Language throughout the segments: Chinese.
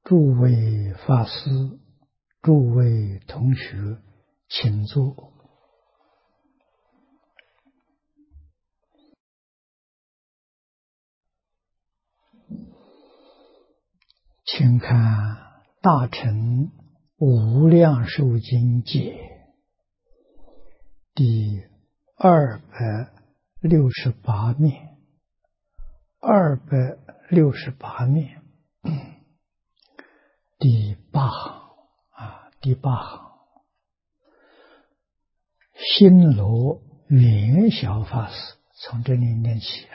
诸位法师，诸位同学，请坐。请看《大乘无量寿经解》第268面，268面第8行第8行，新罗元晓法师从这里念起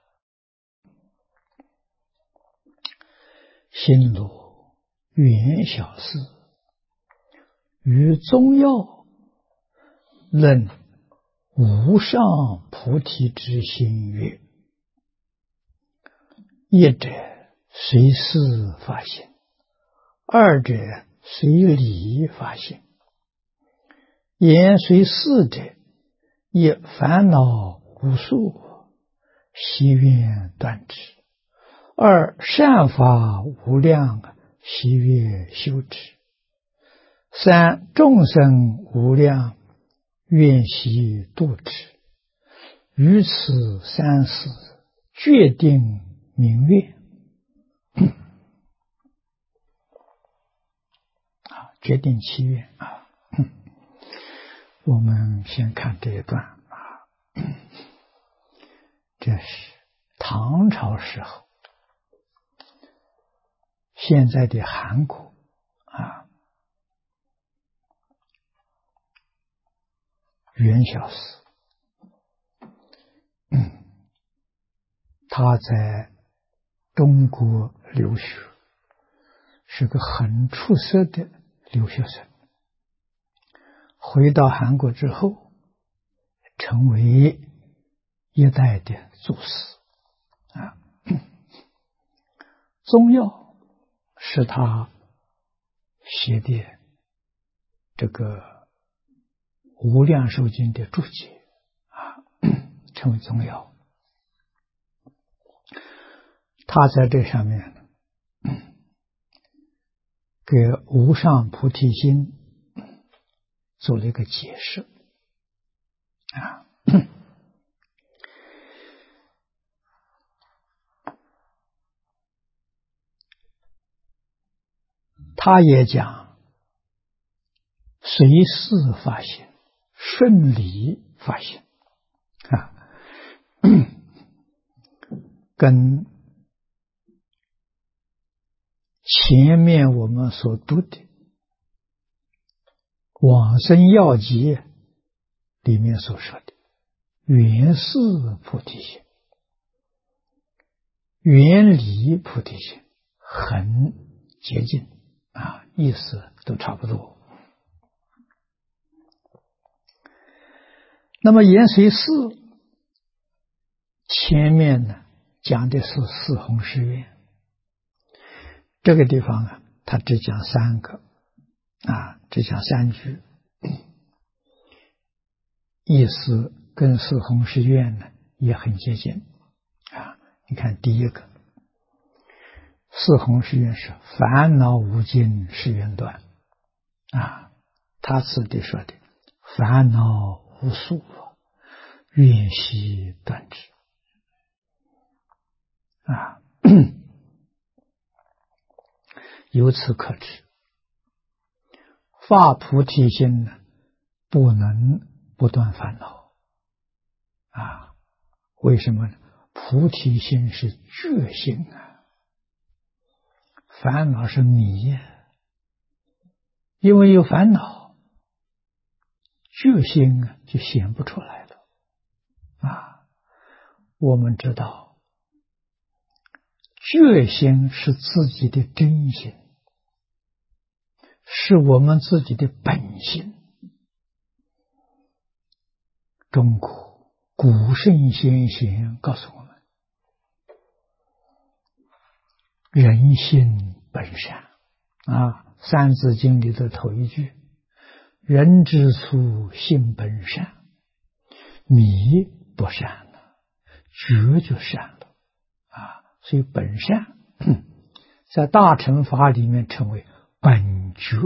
新罗元晓师于宗要论无上菩提之心曰：一者随事发心，二者随理发心。言随事者，亦烦恼无数，希愿断之；二善法无量，希愿修之；三众生无量，愿悉度之。于此三事，决定明愿。决定七愿我们先看这一段这是唐朝时候，现在的韩国元晓师，他在中国留学，是个很出色的留学生。回到韩国之后，成为一代的祖师宗要是他写的这个无量寿经的注解成为宗要。他在这上面给无上菩提心做了一个解释他也讲随事发心，顺理发心跟前面我们所读的往生要解里面所说的原事菩提心、原理菩提心很接近意思都差不多。那么言随事前面呢讲的是四弘誓愿，这个地方他只讲3个只讲3句，意思跟四弘誓愿呢也很接近你看第一个四弘誓愿是烦恼无尽誓愿断他此地说的烦恼无数愿悉断之由此可知发菩提心呢不能不断烦恼为什么呢？菩提心是觉性烦恼是迷因为有烦恼，觉性就显不出来了我们知道觉性是自己的真心，是我们自己的本性。中国古圣先贤告诉我们，人性本善三字经里的头一句，人之初性本善，迷不善了，觉就善了所以本善在大乘法里面称为本觉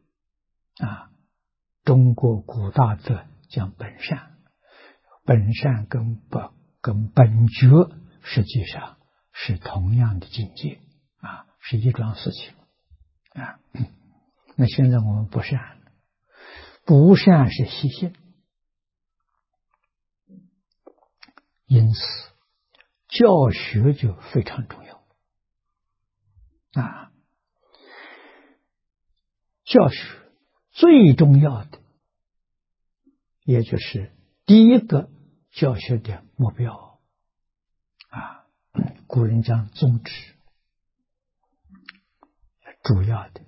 中国古大德讲本善，本善跟本觉实际上是同样的境界是一桩事情那现在我们不善，不善是习性，因此教学就非常重要教学最重要的，也就是第一个教学的目标古人讲宗旨，主要的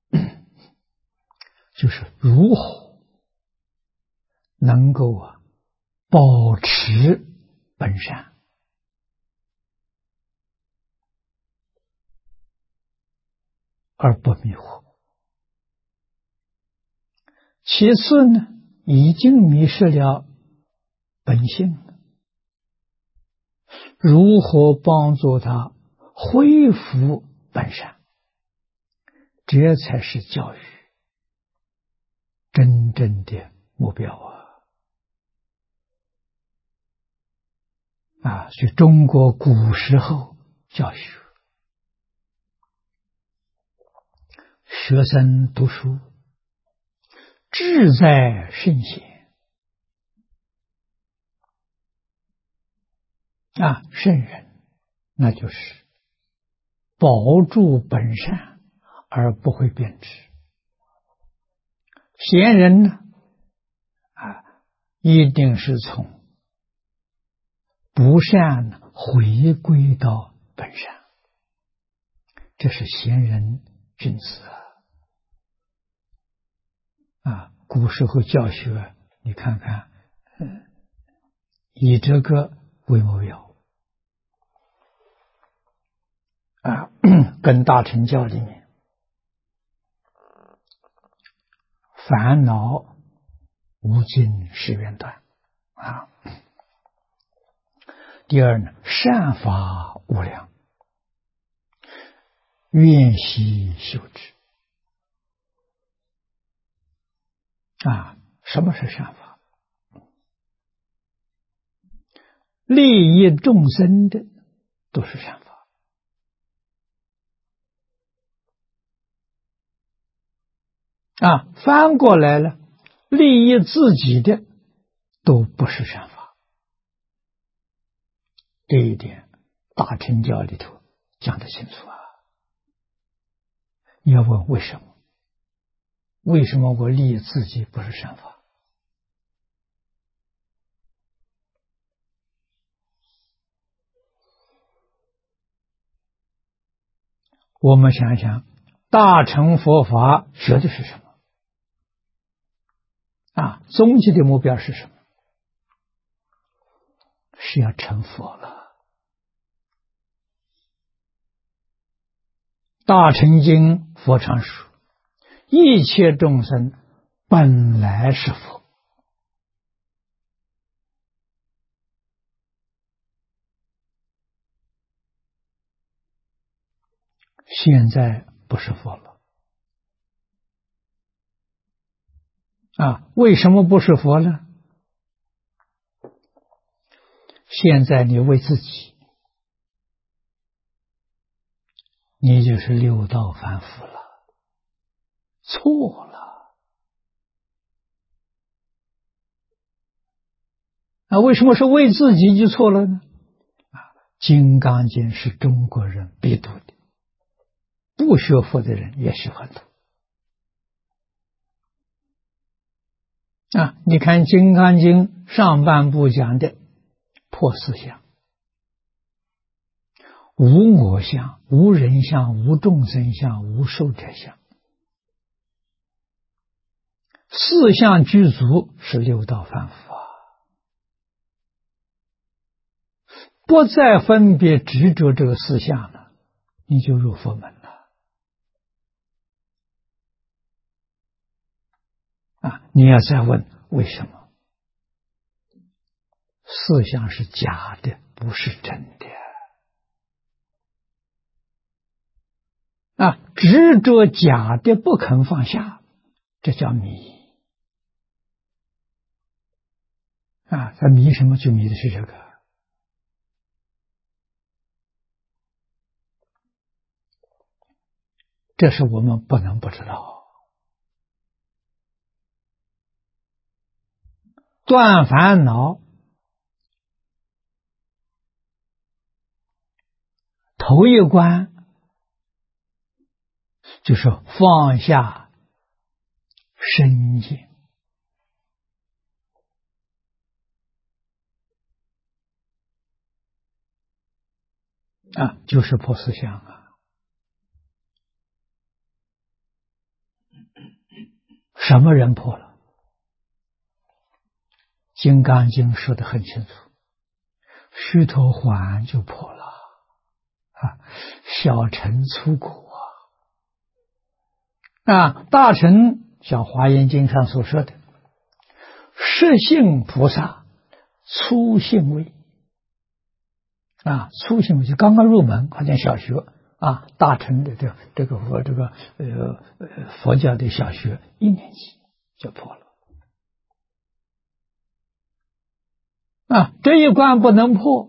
就是如何能够保持本善而不迷惑。其次呢，已经迷失了本性了，如何帮助他恢复本善，这才是教育真正的目标所以中国古时候教学，学生读书志在圣贤圣人，那就是保住本善而不会变质。贤人呢一定是从不善回归到本善，这是贤人君子古时候教学，你看看以这个为目标跟大乘教里面烦恼无尽誓愿断第二呢，善法无量，愿习修之什么是善法？利益众生的都是善法翻过来了，利益自己的都不是善法。这一点大乘教里头讲得清楚你要问为什么？为什么我利益自己不是善法？我们想想，大乘佛法学的是什么终极的目标是什么？是要成佛了。大乘经佛常说，一切众生本来是佛，现在不是佛了为什么不是佛呢？现在你为自己，你就是六道凡夫了，错了为什么是为自己就错了呢？金刚经是中国人必读的，不学佛的人也喜欢读你看金刚经上半部讲的破四相，无我相，无人相，无众生相，无寿者相，四相具足是六道凡夫不再分别执着这个四相了，你就入佛门了你要再问为什么？四相是假的，不是真的执着假的不肯放下，这叫迷啊！他迷什么？就迷的是这个。这是我们不能不知道。断烦恼，头一关就是放下身见啊，就是破思想啊。什么人破了？《金刚经》说得很清楚，须陀洹就破了啊，小乘粗果啊，大乘像《华严经》上所说的，实性菩萨粗性位啊，粗性位就刚刚入门，好像小学啊，大乘的佛教的小学1年级就破了啊，这一关不能破，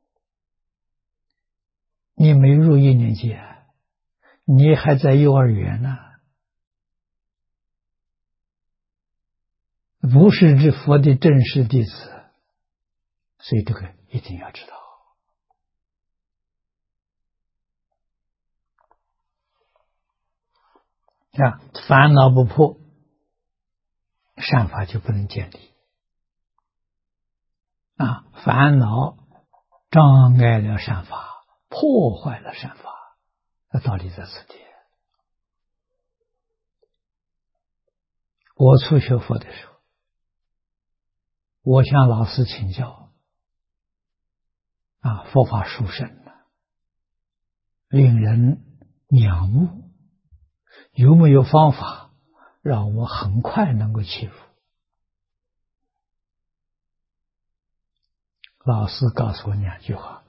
你没入1年级啊，你还在幼儿园呢，不是这佛的正式弟子，所以这个一定要知道啊，烦恼不破，善法就不能建立啊，烦恼障碍了善法，破坏了善法，那道理在此地。我初学佛的时候，我向老师请教啊，佛法殊胜的，令人仰慕，有没有方法让我很快能够切入？老师告诉我2句话：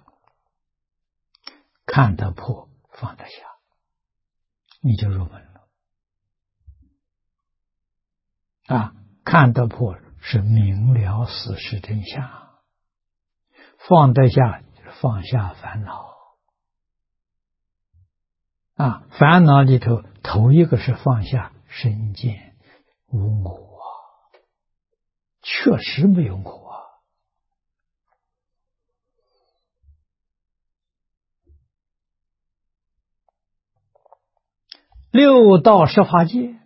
看得破，放得下，你就入门了啊！看得破是明了事实真相，放得下就是放下烦恼啊！烦恼里头，头一个是放下身见无我啊，确实没有我啊。6道十法界，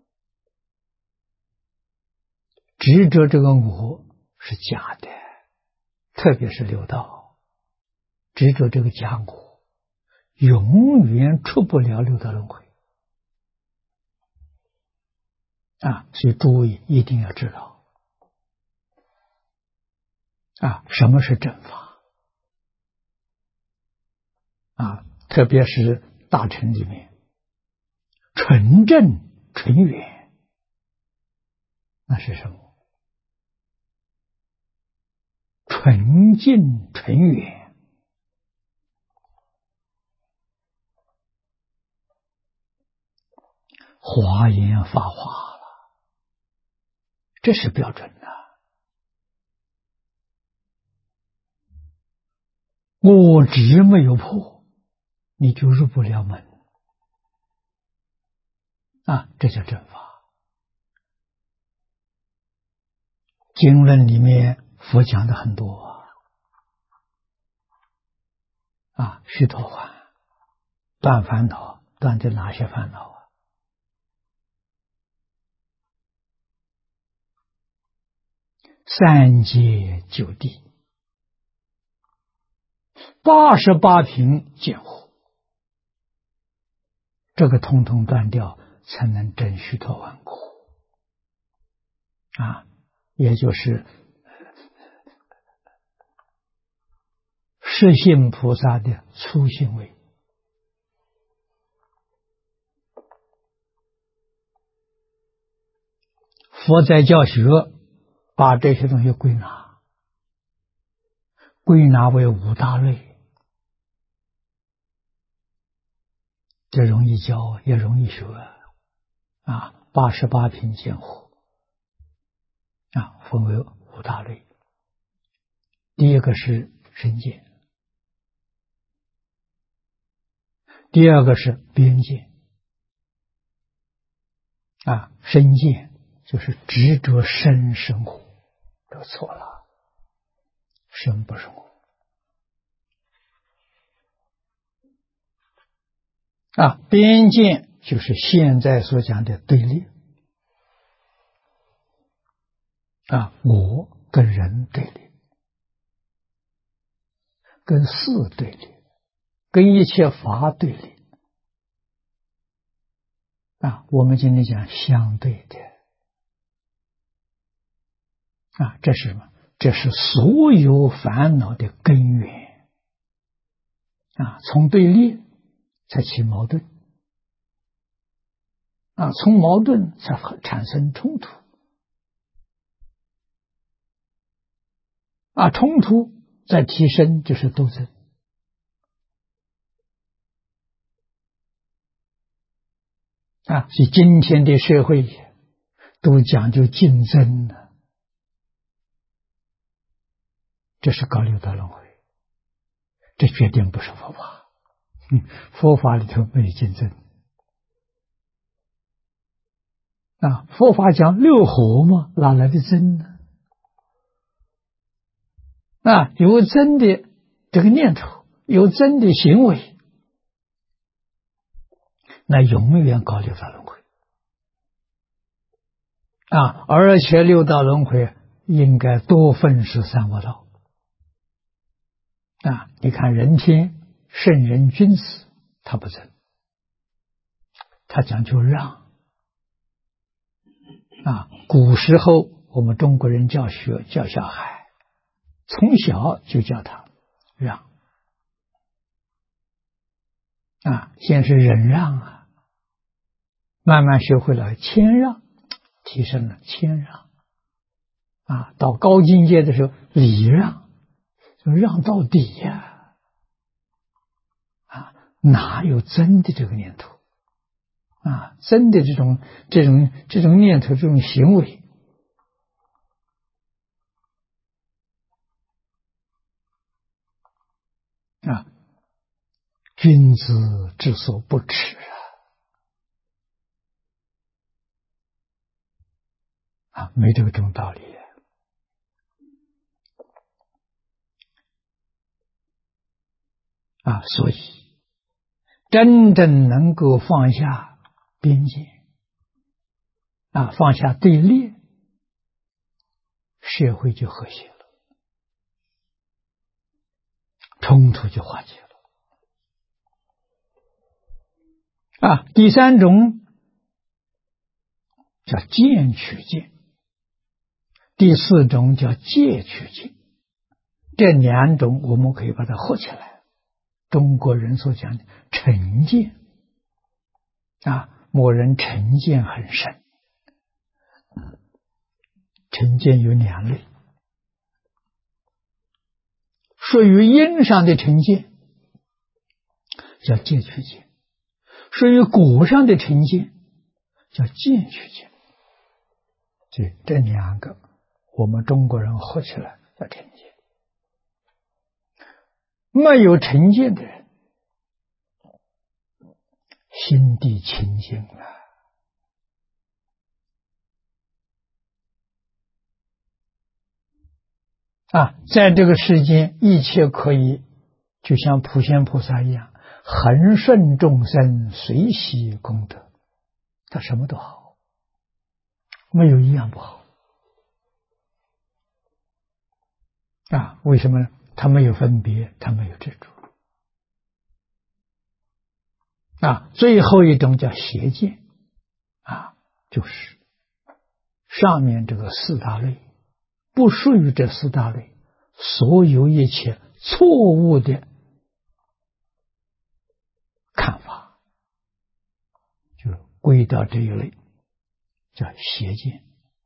执着这个我是假的，特别是6道，执着这个假我，永远出不了6道轮回啊！所以诸位一定要知道啊，什么是正法啊？特别是大乘里面，纯正纯圆，那是什么？纯净纯圆，华严法华了，这是标准的。我执没有破，你就入不了门啊，这叫正法。经论里面佛讲的很多啊，须陀洹断烦恼，断的哪些烦恼啊？3界9地，88品见惑，这个通通断掉，才能证须陀洹果啊，也就是实性菩萨的初性位。佛在教学，把这些东西归纳为5大类这容易教，也容易学啊。88品见惑啊，分为5大类。第一个是身见，第二个是边见啊。身见就是执着身生活，这错了，身不生活啊。边见就是现在所讲的对立啊，我跟人对立，跟事对立，跟一切法对立啊。我们今天讲相对的啊，这是什么？这是所有烦恼的根源啊。从对立才起矛盾啊，从矛盾才产生冲突啊，冲突再提升就是斗争啊。所以今天的社会都讲究竞争的，这是搞六道轮回，这决定不是佛法。佛法里头没有竞争啊，佛法讲六合嘛，哪来的争呢？啊，有争的这个念头，有争的行为，那永远搞六道轮回啊！而且六道轮回应该多分是三恶道啊！你看人天圣人君子，他不争，他讲究让啊。古时候我们中国人教小孩，从小就教他让啊，先是忍让啊，慢慢学会了谦让，提升了谦让啊。到高境界的时候，礼让，就让到底呀啊，哪有真的这个念头啊？真的这种念头，这种行为啊，君子之所不耻啊，没这种道理啊。所以真正能够放下边界啊，放下对立，社会就和谐了，冲突就化解了啊。第三种叫见取见，第四种叫戒取见。这两种我们可以把它合起来，中国人所讲的成见啊，某人成见很深。成见有2类，属于因上的成见叫戒取见，属于果上的成见叫见取见。这2个我们中国人合起来叫成见。没有成见的人，心地清净了啊，在这个世间一切可以就像普贤菩萨一样，恒顺众生，随喜功德，他什么都好，没有一样不好啊。为什么呢？他没有分别，他没有执着啊。最后一种叫邪见啊，就是上面这个4大类不属于这4大类，所有一切错误的看法就归到这一类，叫邪见。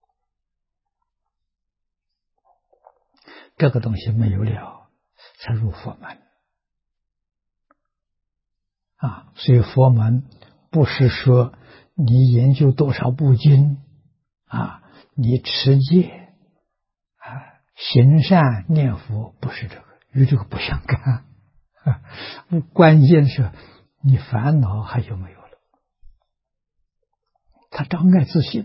这个东西没有了，才入佛门所以佛门不是说你研究多少部经你持戒行善念佛，不是这个，与这个不相干关键是你烦恼还有没有了？它障碍自信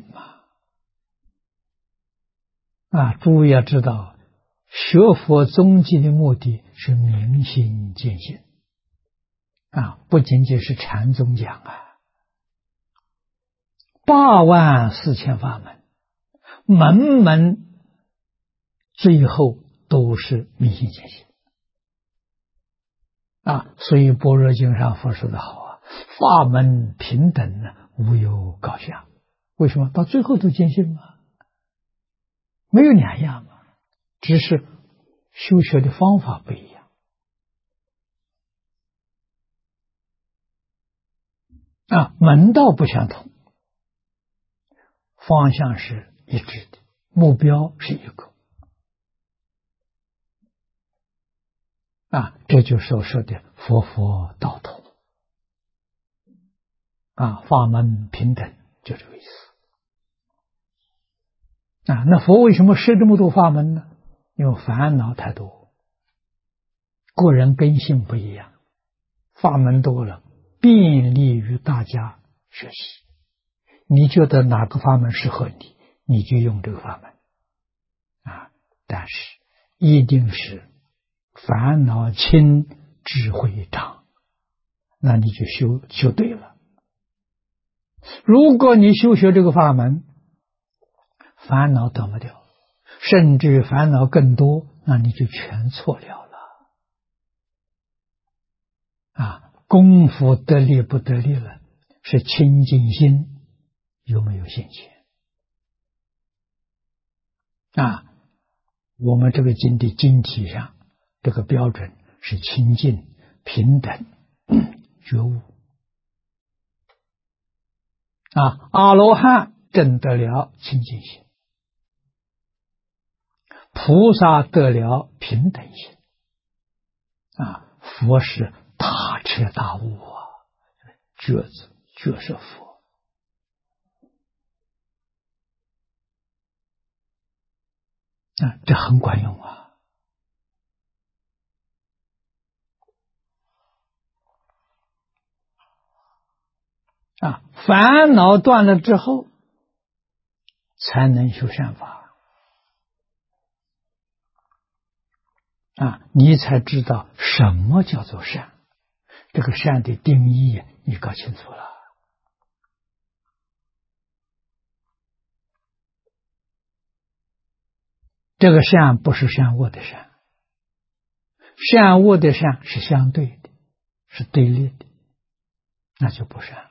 嘛。诸位要知道，学佛终极的目的是明心见性不仅仅是禅宗讲84000法门，门门最后都是明心见性所以般若经上佛说的好法门平等无有高下。为什么？到最后都见性嘛，没有两样嘛，只是修学的方法不一样门道不相同，方向是一致的，目标是一个这就是所说的佛佛道同法门平等，就这个意思那佛为什么设这么多法门呢？因为烦恼太多，个人根性不一样，法门多了便利于大家学习，你觉得哪个法门适合你，你就用这个法门但是一定是烦恼轻智慧长，那你就修对了。如果你修学这个法门烦恼得不掉，甚至烦恼更多，那你就全错了功夫得力不得力了，是清净心有没有现前我们这个经的经体上这个标准是清净平等觉悟阿罗汉证得了清净心，菩萨得了平等心佛是大彻大悟觉是佛这很管用烦恼断了之后才能修善法你才知道什么叫做善，这个善的定义你搞清楚了这个善不是善恶的善，善恶的善是相对的，是对立的，那就不善了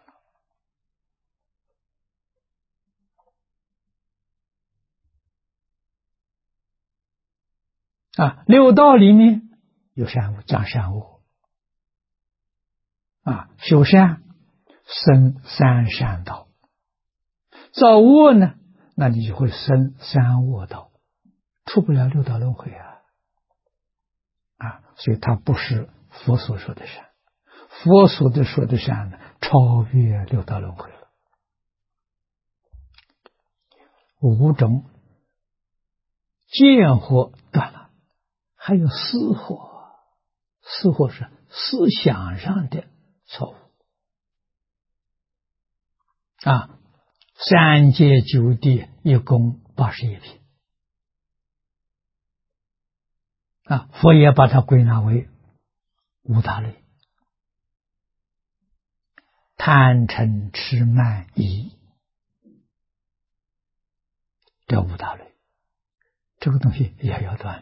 六道里面有善恶，讲善恶修善生三善道，造恶呢，那你就会生三恶道，出不了六道轮回所以它不是佛所说的善，佛所说的善呢，超越六道轮回了。五种见惑断了，还有思惑，思惑是思想上的错误三界九地一共81品佛也把它归纳为五大类：贪嗔痴慢疑，这五大类，这个东西也要断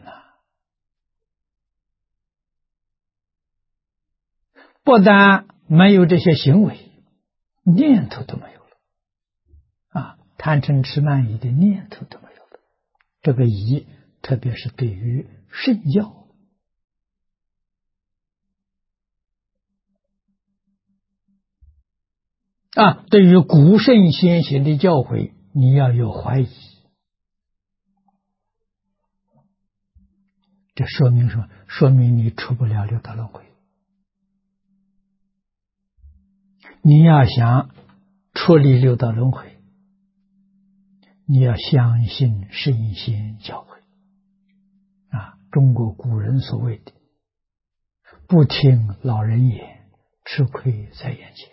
不但没有这些行为，念头都没有了贪嗔痴慢疑的念头都没有了。这个疑，特别是对于圣教对于古圣先贤的教诲，你要有怀疑，这说明什么？说明你出不了六道轮回你要想脱离六道轮回，你要相信圣贤教诲啊！中国古人所谓的“不听老人言，吃亏在眼前”。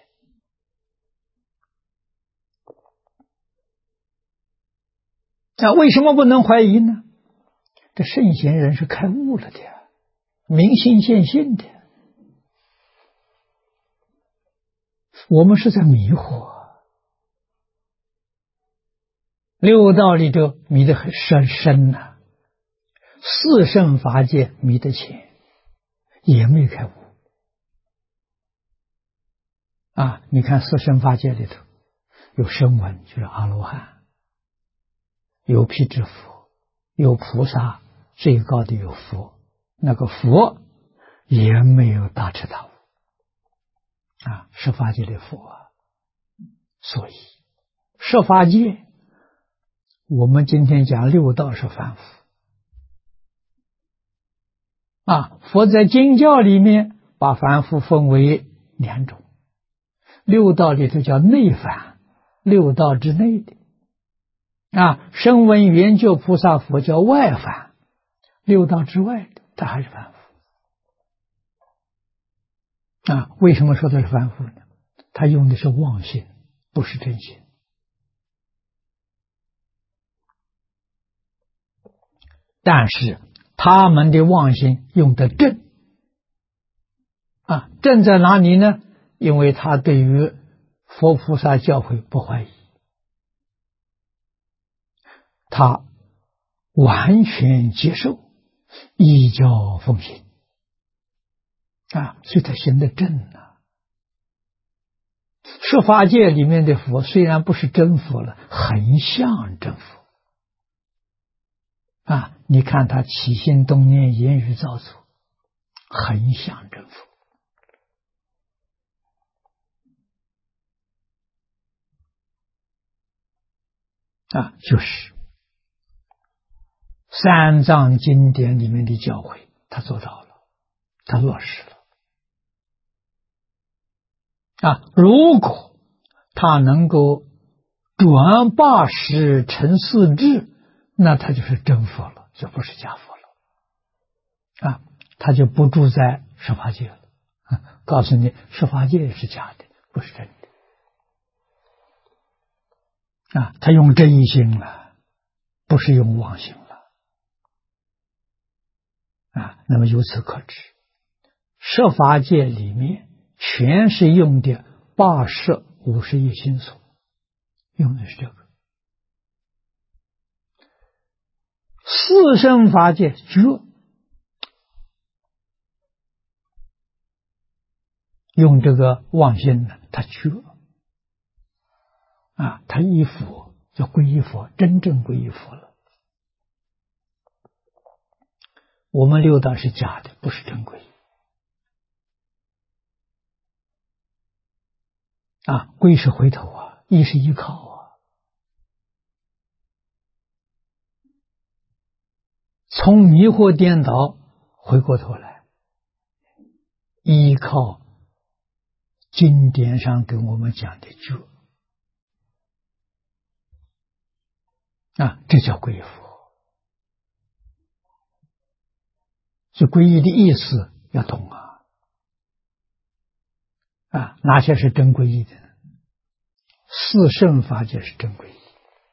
那为什么不能怀疑呢？这圣贤人是开悟了的，明心见性的，我们是在迷惑。六道里头迷得很深呐，四圣法界迷得浅，也没开悟啊！你看四圣法界里头有声闻，就是阿罗汉，有辟支佛，有菩萨，最高的有佛，那个佛也没有大彻大悟啊，十法界的佛啊。所以十法界，我们今天讲六道是凡夫啊。佛在经教里面把凡夫分为两种，六道里头叫内凡，六道之内的啊。声闻缘觉菩萨佛叫外凡，六道之外的，他还是凡夫啊。为什么说他是凡夫呢？他用的是妄心，不是真心。但是他们的妄心用的正啊，正在哪里呢？因为他对于佛菩萨教诲不怀疑，他完全接受，依教奉行啊，所以他行得正啊。十法界里面的佛虽然不是真佛了，很像真佛啊。你看他起心动念言语造作，很像真佛啊，就是三藏经典里面的教诲，他做到了，他落实了啊。如果他能够转八识成四智，那他就是真佛了，就不是假佛了啊。他就不住在十法界了啊。告诉你，十法界是假的，不是真的啊。他用真心了，不是用妄心了啊。那么由此可知，十法界里面全是用的八识51心所，用的是这个。四圣法界觉，用这个妄心呢，他觉啊，他依佛，就皈依佛，真正皈依佛了。我们六道是假的，不是真皈依啊。皈是回头啊，依是依靠啊。从迷惑颠倒回过头来，依靠经典上跟我们讲的觉啊，这叫皈依佛。所以皈依的意思要懂啊！啊，哪些是真皈依的呢？四圣法界是真皈依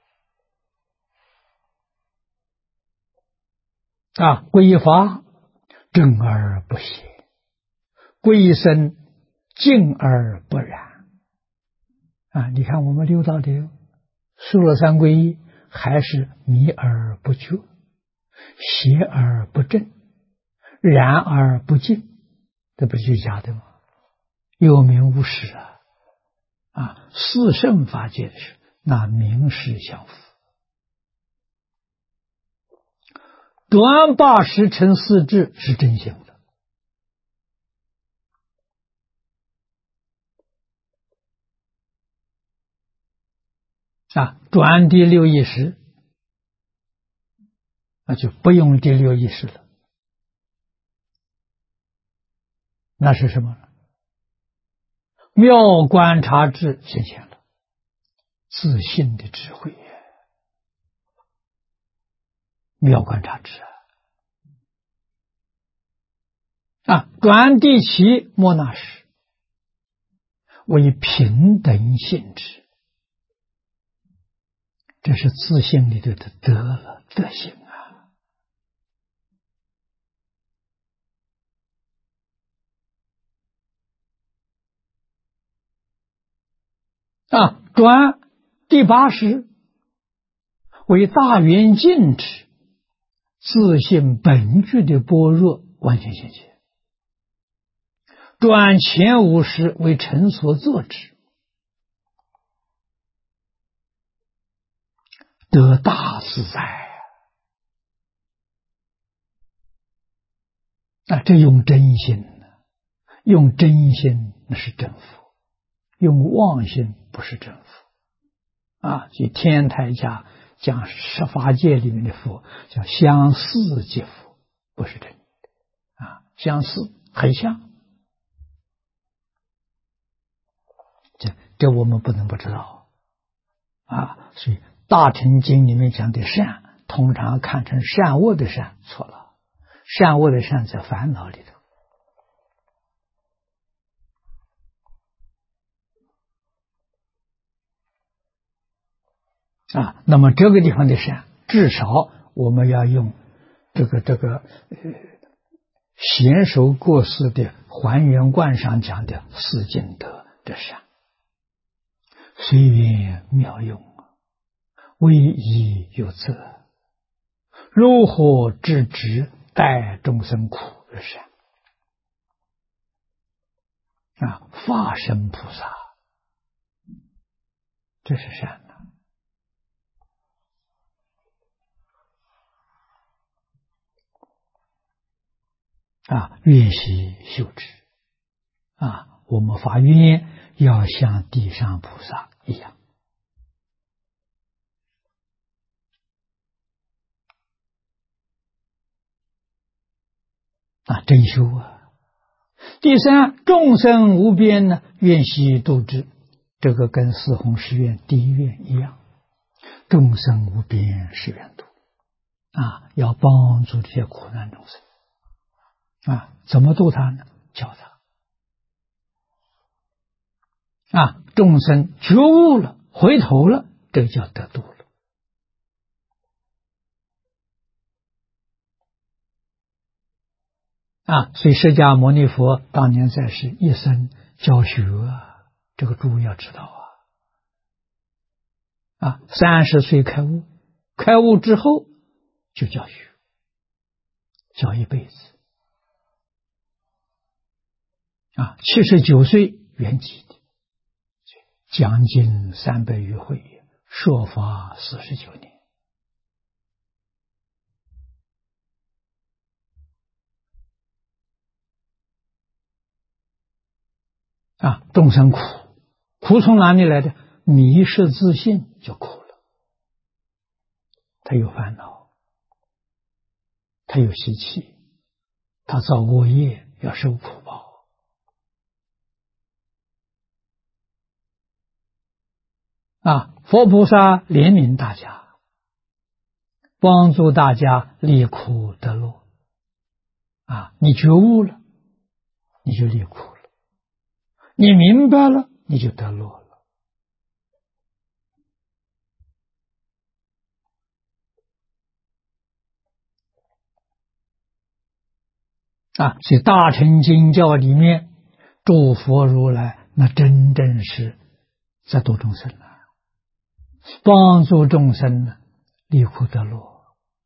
啊，皈依法正而不邪，皈依僧净而不染啊！你看我们六道里受了三皈依，还是迷而不觉，邪而不正，然而不净，这不是假的吗？有名无实啊！啊，四圣法界的事，那名实相符。转八识成四智是真行的啊，转第六意识，那就不用第六意识了。那是什么呢？ 妙观察智显现了，自信的智慧，妙观察智转地起莫那时，为平等性质，这是自信里头的德行转第八识为大圆镜智，自信本具的般若完全现前。转前五识为成所作智，得大自在这用真心，用真心那是真佛，用妄心不是真佛所以天台家讲十法界里面的佛叫相似即佛，不是真的相似很像，这我们不能不知道所以大乘经里面讲的善，通常看成善恶的善，错了，善恶的善在烦恼里头那么这个地方的善，至少我们要用这个贤首过世的还原观上讲的四净德的善，随缘妙用，为义有责，如何制止待众生苦的善法身菩萨，这是善愿习修持我们发愿要像地上菩萨一样真修第三，众生无边呢，愿习度之，这个跟四弘誓愿第一愿一样，众生无边誓愿度要帮助这些苦难众生怎么度他呢？教他众生觉悟了，回头了，这个叫得度了所以释迦牟尼佛当年在世一生教学这个诸位要知道30岁开悟，开悟之后就教学，教一辈子79岁圆寂的，将近300余会，说法49年众生苦，苦从哪里来的？迷失自信就苦了，他有烦恼，他有习气，他造恶业要受苦报佛菩萨怜悯大家，帮助大家离苦得乐你觉悟了，你就离苦了，你明白了，你就得乐了所以大乘经教里面诸佛如来那真正是在度众生帮助众生离苦得乐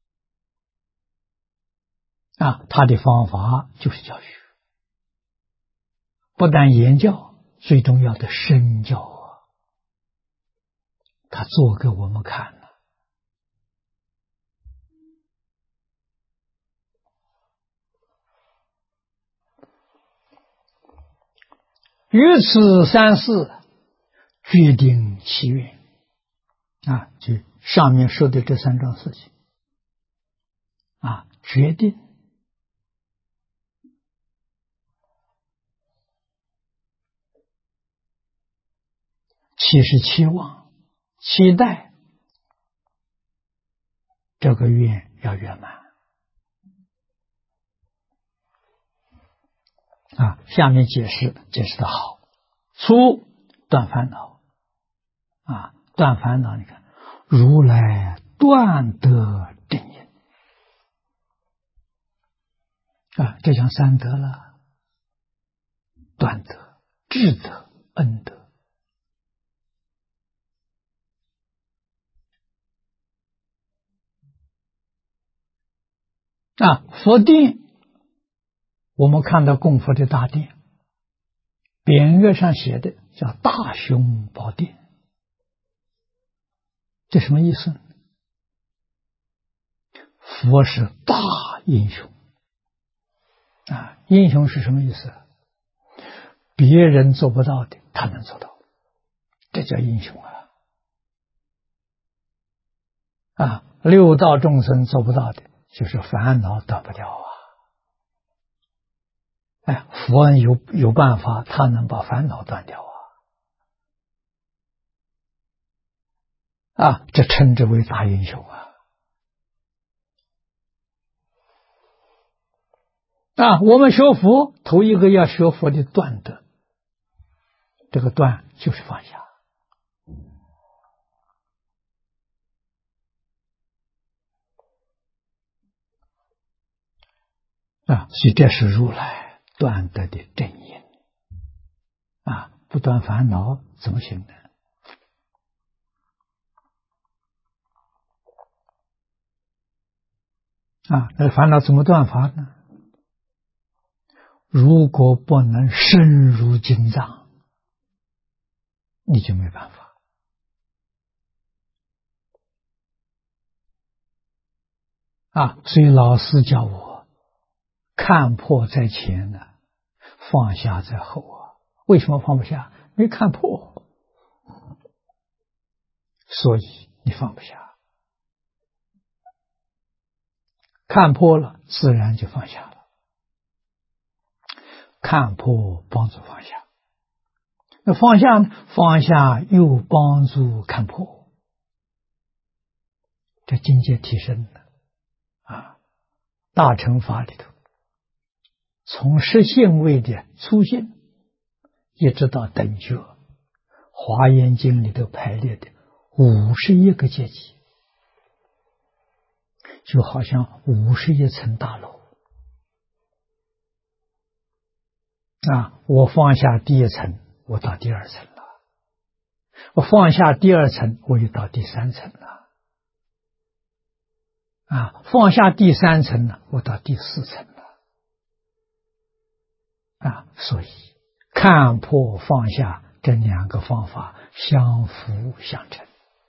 他的方法就是教学，不但言教，最重要的身教他做给我们看了于此三事决定其愿就上面说的这3桩事情决定其实期望、期待这个愿要圆满。下面解释的好。初断烦恼，断烦恼，你看，如来断得正因，这讲三德了，断德、智德、恩德。佛殿，我们看到供佛的大殿，匾额上写的叫大雄宝殿，这什么意思？佛是大英雄英雄是什么意思？别人做不到的，他能做到，这叫英雄六道众生做不到的，就是烦恼断不掉佛有办法，他能把烦恼断掉这称之为大英雄我们学佛，头一个要学佛的断德，这个断就是放下所以这是如来断德的正因不断烦恼怎么行呢？那烦恼怎么断法呢？如果不能深入经藏，你就没办法所以老师叫我看破在前呢，放下在后为什么放不下？没看破，所以你放不下。看破了，自然就放下了。看破帮助放下，那放下呢？放下又帮助看破，这境界提升了大乘法里头，从实性位的初性一直到等觉，华严经里头排列的51个阶级，就好像51层大楼我放下第一层，我到第二层了；我放下第二层，我又到第三层了；放下第三层了，我到第四层了。所以看破放下这两个方法相辅相成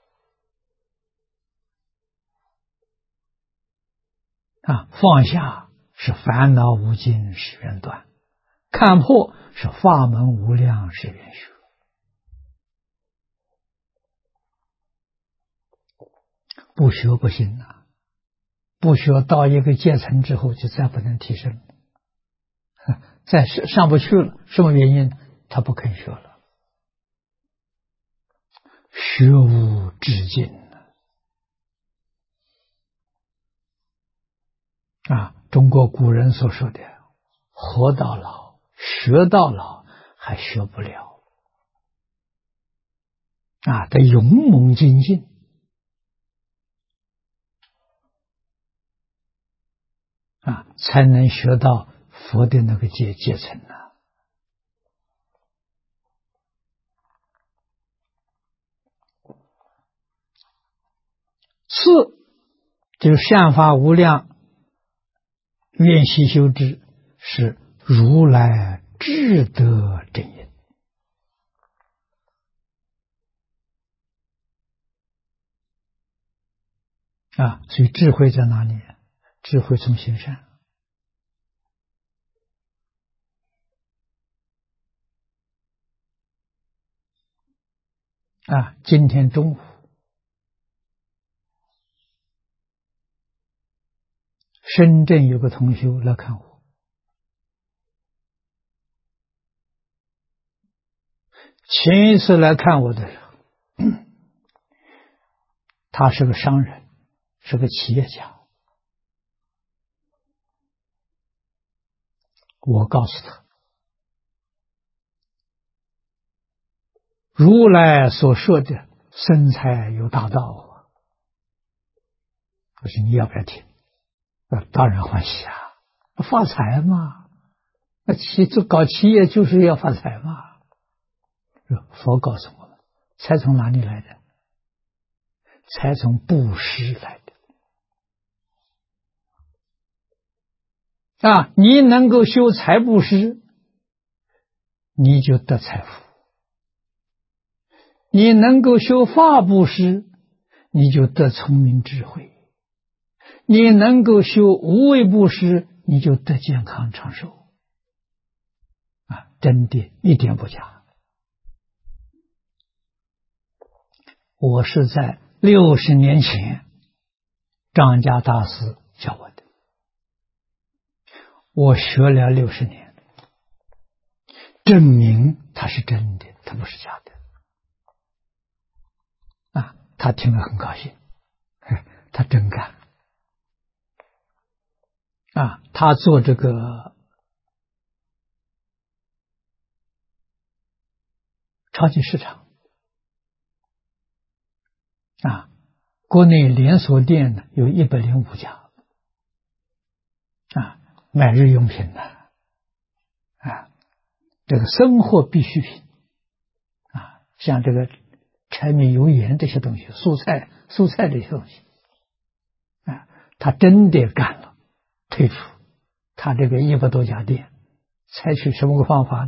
放下是烦恼无尽是缘断，看破是法门无量是缘虚。不学不行不学到一个阶层之后就再不能提升，再上不去了。什么原因？他不肯学了，学无止境中国古人所说的活到老学到老还学不了得勇猛精进才能学到佛的那个阶层四就是善法无量愿习修之，是如来智德正因所以智慧在哪里？智慧从行善今天中午深圳有个同学来看我，前一次来看我的时候他是个商人，是个企业家。我告诉他，如来所说的生财有大道啊！我说你要不要听？当然欢喜啊，发财嘛！搞企业就是要发财嘛。佛告诉我们，财从哪里来的？财从布施来的。你能够修财布施，你就得财富；你能够修法布施，你就得聪明智慧；你能够修无为布施，你就得健康长寿。真的一点不假。我是在60年前张家大师教我的，我学了60年，证明它是真的，它不是假的。他听了很高兴，他真干。他做这个超级市场国内连锁店呢有105家卖日用品的这个生活必需品像这个柴米油盐这些东西，蔬菜这些东西他真的干了，退出他这个100多家店，采取什么个方法呢？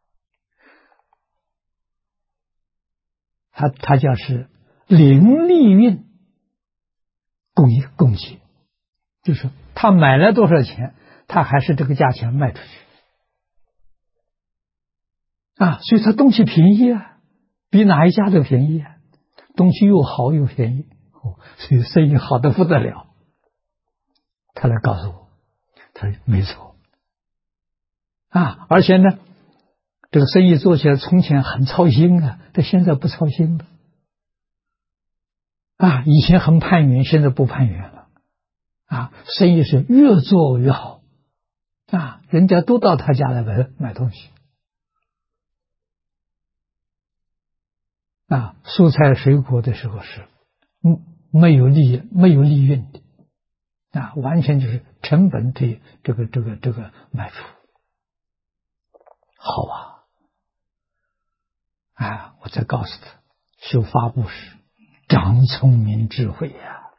他叫是零利润供给，就是他买了多少钱，他还是这个价钱卖出去所以他东西便宜比哪一家都便宜东西又好又便宜所以生意好得不得了。他来告诉我，他说没错而且呢，这个生意做起来从前很操心但现在不操心了以前很攀援，现在不攀援了生意是越做越好人家都到他家来买东西蔬菜水果的时候是没有利润的完全就是成本对这个卖出好我再告诉他，修法布施长聪明智慧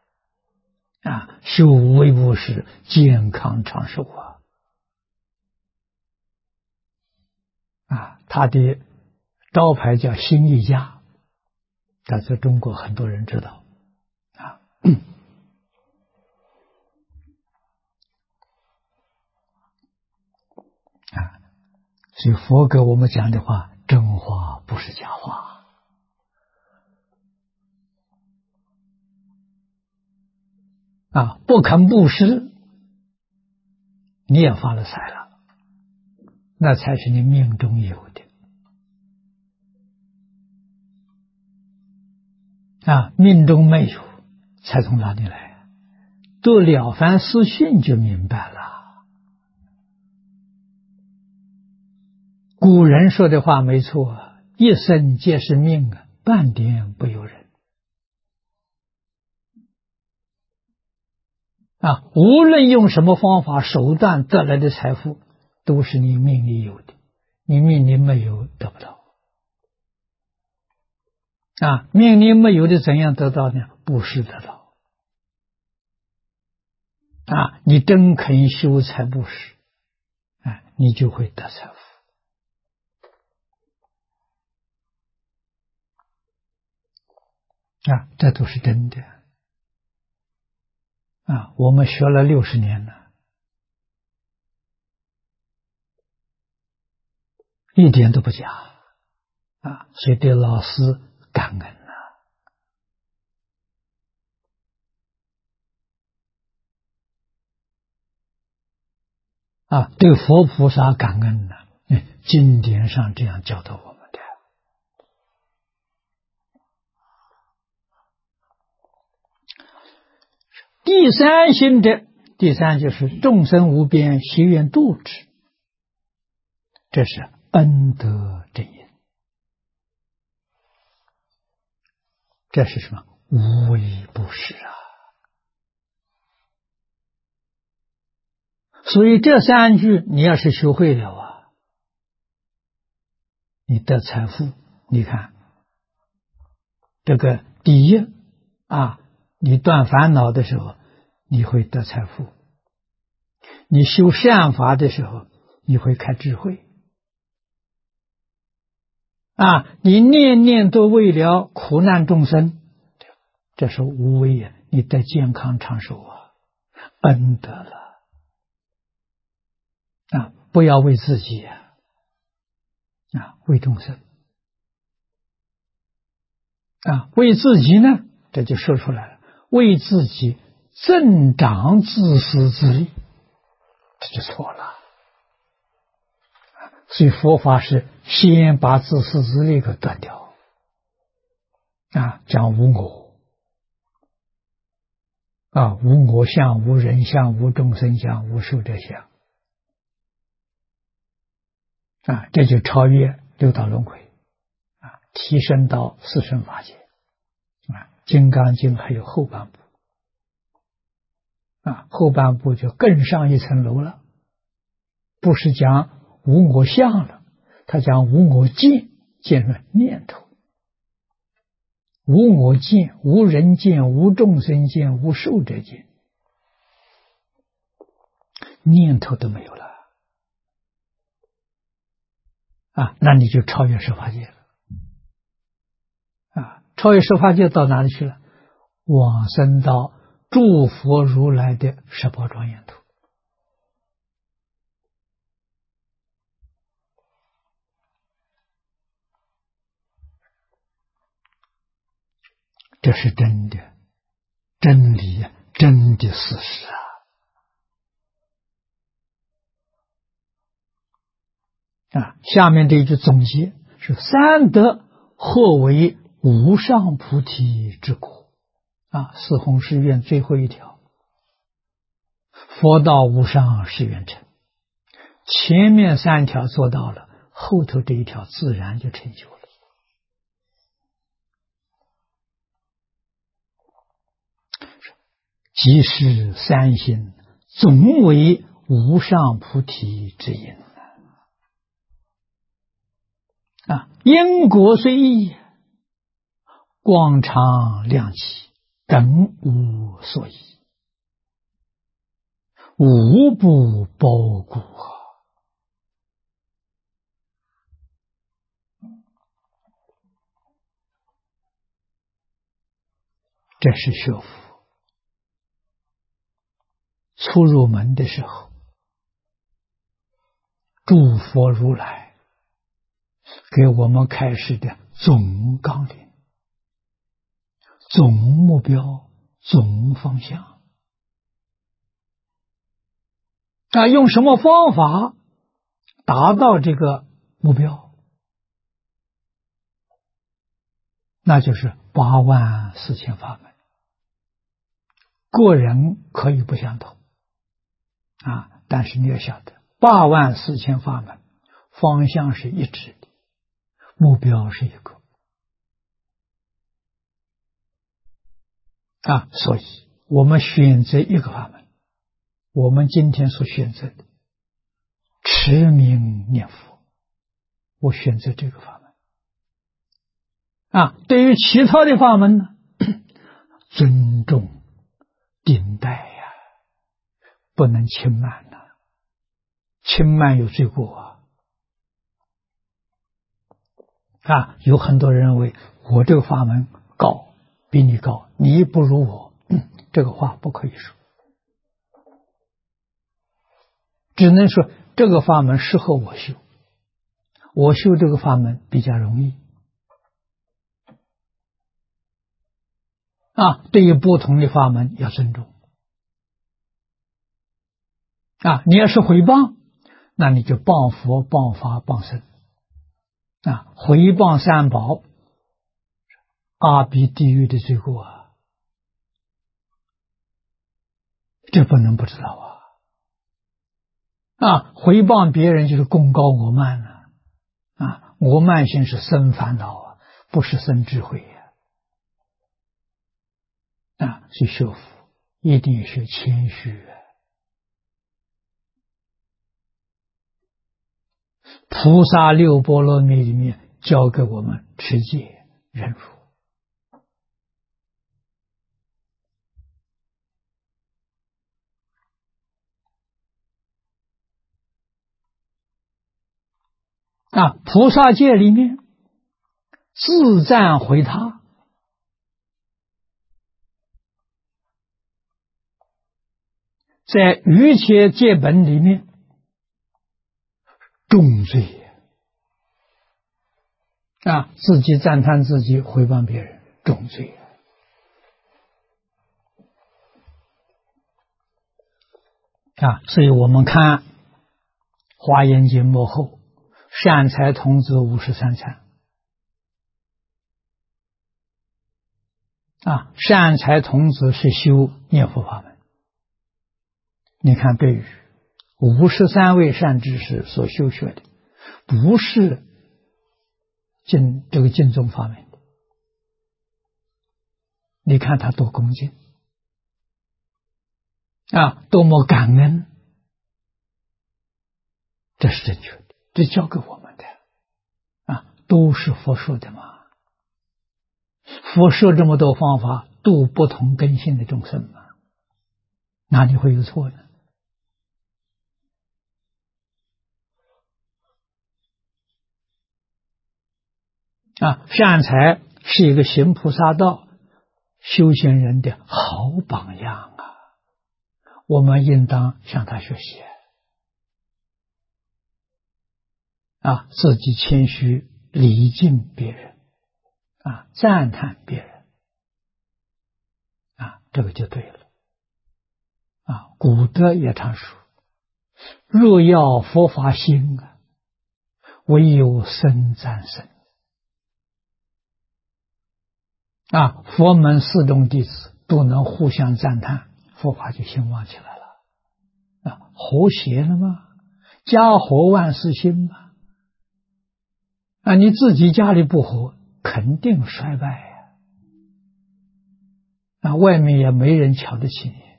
修无为布施健康长寿他的招牌叫心一家，在中国很多人知道所以佛给我们讲的话，真话不是假话不肯布施，你也发了财了，那才是你命中有的命中没有，才从哪里来？读了凡四训就明白了。古人说的话没错，一生皆是命半点不由人无论用什么方法手段得来的财富，都是你命里有的，你命里没有得不到命里没有的怎样得到呢？布施得到你真肯修财布施你就会得财富这都是真的我们学了60年了，一点都不假所以对老师感恩对佛菩萨感恩经典上这样教导我们第三行者，第三就是众生无边誓愿度之，这是恩德正因。这是什么？无为不施啊！所以这三句你要是学会了啊，你得财富。你看这个第一啊，你断烦恼的时候，你会得财富；你修善法的时候，你会开智慧。啊，你念念都为了苦难众生，这是无为啊！你得健康长寿啊，恩德了啊！不要为自己啊，为众生啊，为自己呢，这就说出来了，为自己增长自私自利，这就错了。所以佛法是先把自私自利给断掉啊，讲无我啊，无我相、无人相、无众生相、无寿者相啊，这就超越六道轮回啊，提升到四圣法界啊。金刚经还有后半部啊，后半部就更上一层楼了，不是讲无我相了，他讲无我见，见了念头。无我见，无人见，无众生见，无寿者见，念头都没有了啊！那你就超越十法界了啊！超越十法界到哪里去了？往生到诸佛如来的十宝庄严土。这是真的真理，真的事实啊！下面这一句总结是：三德或为无上菩提之果啊！四弘誓愿最后一条，佛道无上誓愿成。前面三条做到了，后头这一条自然就成就了。即是三心，总为无上菩提之因啊！因果虽异，光常亮起，等无所依，无不包裹啊！这是学佛初入门的时候，诸佛如来给我们开示的总纲领、总目标、总方向啊，用什么方法达到这个目标？那就是84000法门，个人可以不相同啊，但是你要晓得，84000法门方向是一致的，目标是一个啊，所以我们选择一个法门，我们今天所选择的持名念佛，我选择这个法门啊。对于其他的法门呢，尊重顶戴呀，不能轻慢呐，轻慢有罪过啊！有很多人认为我这个法门高，比你高，你不如我，这个话不可以说，只能说这个法门适合我修，我修这个法门比较容易啊。对于不同的法门要尊重啊。你要是毁谤，那你就谤佛、谤法、谤僧啊，毁谤三宝，阿鼻地狱的罪过啊！ 这不能不知道啊！诽谤别人就是功高我慢啊！我慢心是生烦恼啊，不是生智慧啊！所以学佛一定是谦虚菩萨六波罗蜜里面教给我们持戒忍辱啊！菩萨戒里面自赞毁他，在瑜伽戒本里面重罪啊！自己赞叹自己，诽谤别人，重罪啊！所以我们看《华严经》末后，善财童子53参啊，善财童子是修念佛法门。你看对于53位善知识所修学的，不是这个净宗法门的，你看他多恭敬啊，多么感恩，这是正确的，这教给我们的啊，都是佛说的嘛。佛说这么多方法度不同根性的众生嘛，哪里会有错呢？啊，善财是一个行菩萨道修行人的好榜样啊，我们应当向他学习啊，自己谦虚礼敬别人啊，赞叹别人啊，这个就对了啊。古德也常说，若要佛法兴啊，唯有僧赞僧啊，佛门四众弟子都能互相赞叹，佛法就兴旺起来了啊，和谐了吗？家和万事兴嘛啊，你自己家里不和，肯定衰败啊，外面也没人瞧得起你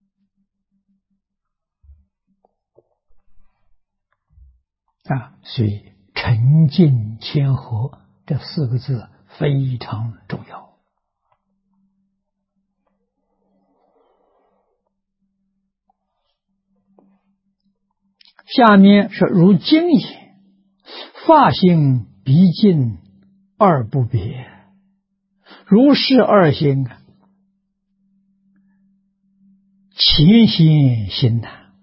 啊，所以沉静谦和这4个字非常重要。下面是如经也，发心鼻尽二不别，如是二心前心心难，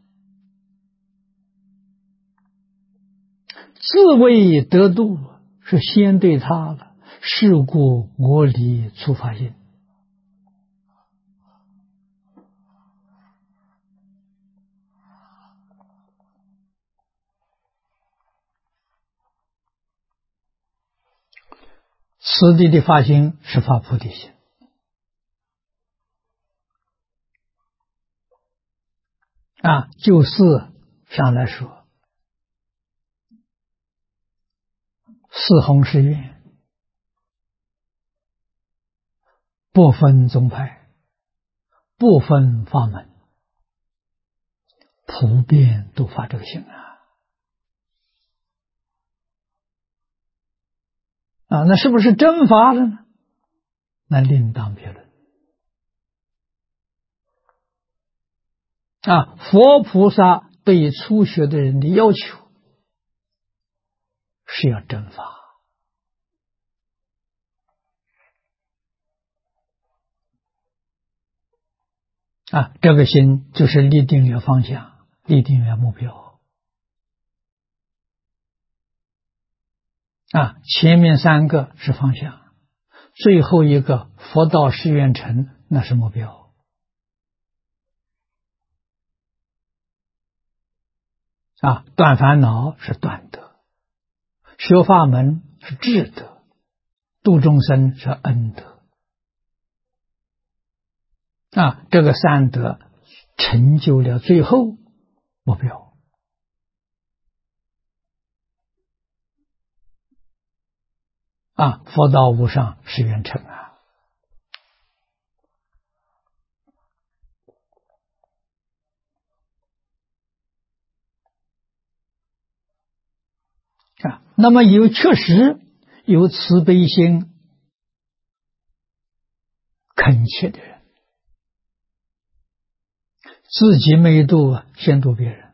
自谓得度是先对他了，是故我离出发心。此地的发心是发菩提心啊，就事上来说，四弘誓愿不分宗派，不分法门，普遍都发这个心啊，那是不是真发了呢？那另当别论啊。佛菩萨对初学的人的要求是要真发啊，这个心就是立定了方向，立定了目标啊。前面3个是方向，最后一个佛道誓愿成，那是目标啊。断烦恼是断德，学法门是智德，度众生是恩德啊。这个3德成就了最后目标。佛道无上是圆成那么确实有慈悲心、恳切的人，自己没度，先度别人。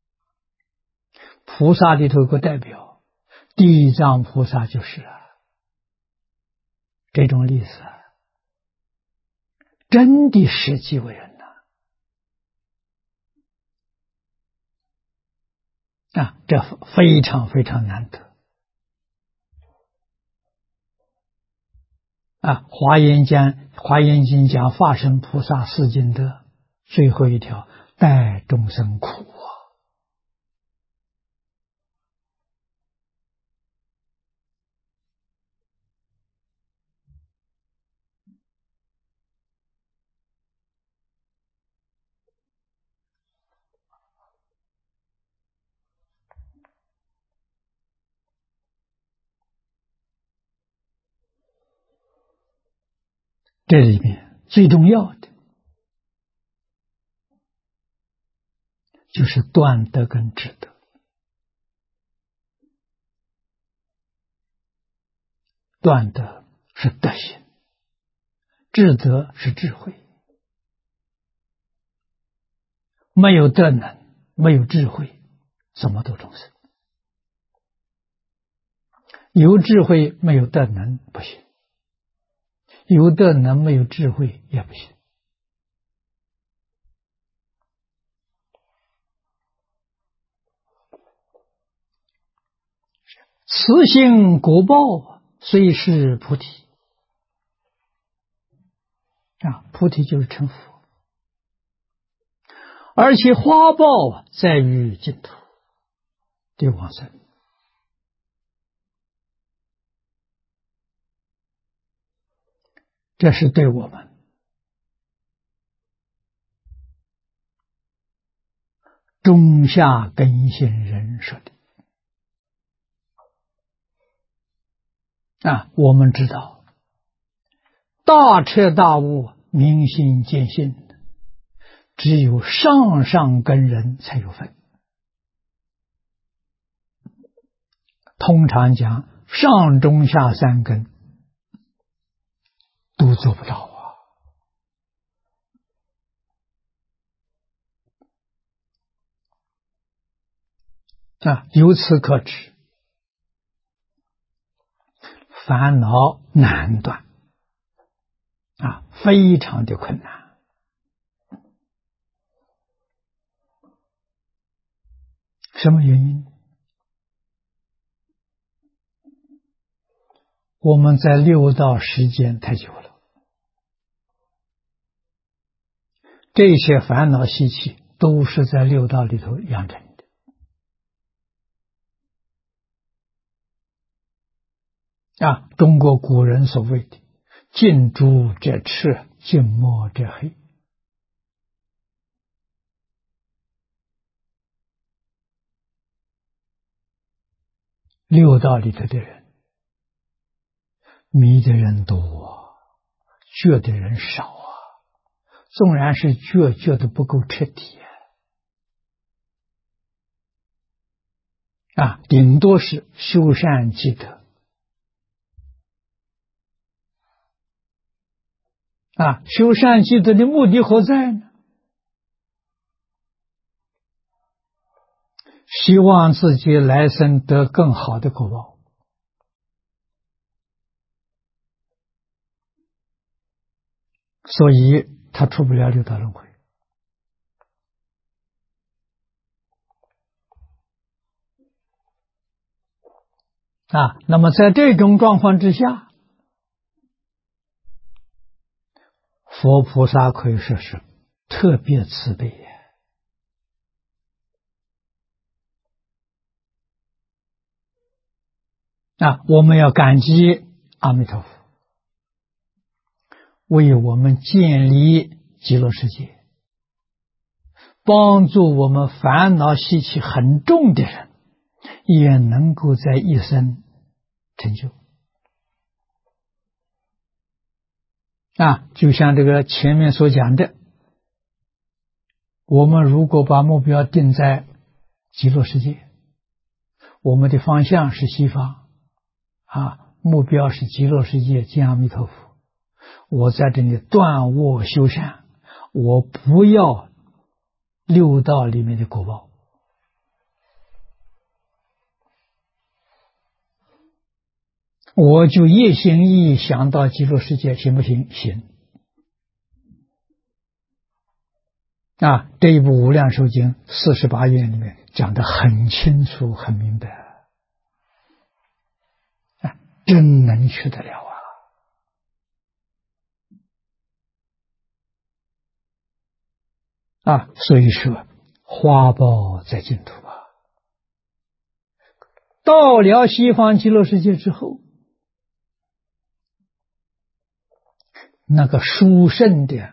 菩萨里头有个代表，地藏菩萨就是这种例子真的实际为人这非常非常难得。华严经讲化身菩萨四经德，最后一条待众生苦这里面最重要的就是断德跟智德。断德是德行，智德是智慧。没有德能，没有智慧，什么都众生。有智慧没有德能不行，有德能没有智慧也不行。慈心果报虽是菩提菩提就是成佛，而且花报在于净土的往生。这是对我们中下根性人说的我们知道大彻大悟明心见性只有上上根人才有份。通常讲上中下三根都做不到由此可知烦恼难断非常的困难。什么原因？我们在六道时间太久了，这些烦恼习气都是在六道里头养成的。中国古人所谓的近朱者赤，近墨者黑。六道里头的人，迷的人多，觉的人少纵然是觉得不够彻底顶多是修善积德修善积德的目的何在呢？希望自己来生得更好的果报。所以他出不了六道轮回那么在这种状况之下，佛菩萨可以说是特别慈悲我们要感激阿弥陀佛为我们建立极乐世界， 帮助我们烦恼习气很重的人，也能够在一生成就。就像这个前面所讲的，我们如果把目标定在极乐世界，我们的方向是西方，目标是极乐世界见阿弥陀佛。我在这里断恶修善，我不要六道里面的果报。我就一心一意想到极乐世界，行不行？行。这一部《无量寿经》48愿里面讲得很清楚很明白，真能去得了所以说花报在净土到了西方极乐世界之后，那个殊胜的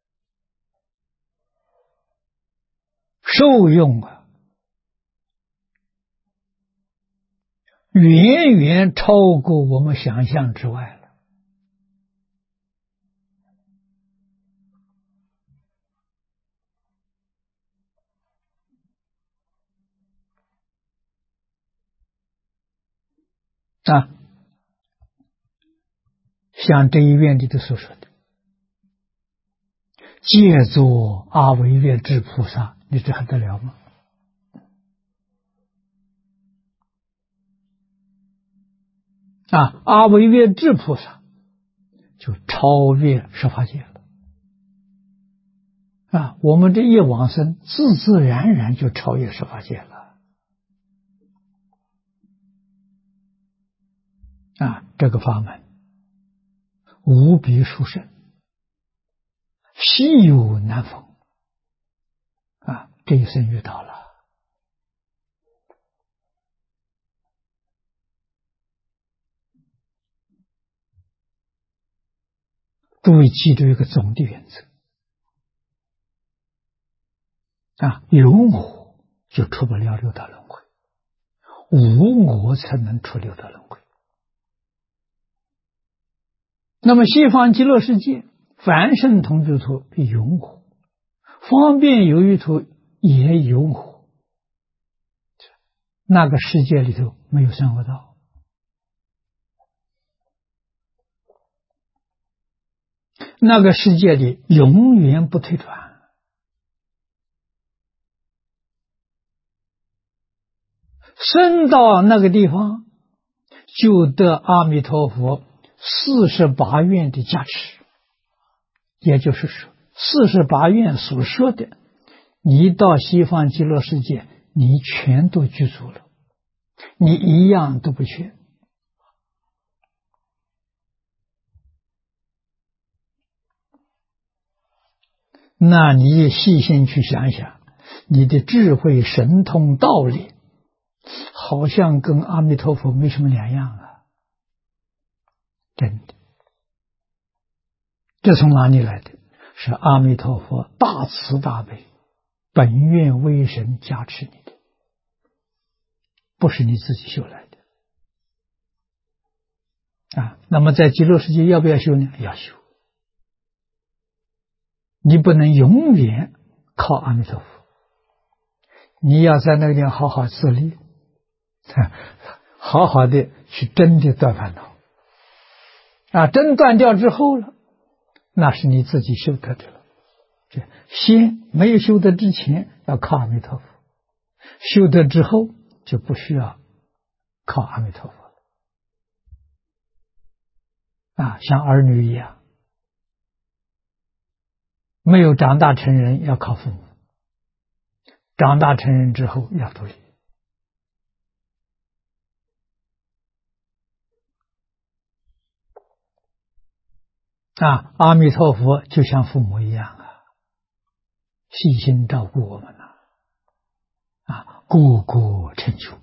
受用远远超过我们想象之外了。像这一愿里头所说的，借作阿惟越致菩萨，你这还得了吗？阿惟越致菩萨就超越十法界了。我们这一往生，自自然然就超越十法界了。这个法门无比殊胜，稀有难逢。这一生遇到了。诸位记住一个总的原则有我就出不了六道轮回，无我才能出六道轮回。那么西方极乐世界凡圣同居土有我，方便有余土也有我，那个世界里头没有三恶道，那个世界里永远不退转。生到那个地方，就得阿弥陀佛48愿的加持。也就是说，48愿所说的，你到西方极乐世界，你全都具足了，你一样都不缺。那你细心去想想，你的智慧神通道理好像跟阿弥陀佛没什么两样真的。这从哪里来的？是阿弥陀佛大慈大悲本愿威神加持你的，不是你自己修来的那么在极乐世界要不要修呢？要修。你不能永远靠阿弥陀佛，你要在那个地方好好自立，好好的去真的断烦恼真断掉之后了，那是你自己修得的了。先没有修得之前要靠阿弥陀佛，修得之后就不需要靠阿弥陀佛了像儿女一样，没有长大成人要靠父母，长大成人之后要独立阿弥陀佛就像父母一样细心照顾我们个个成就。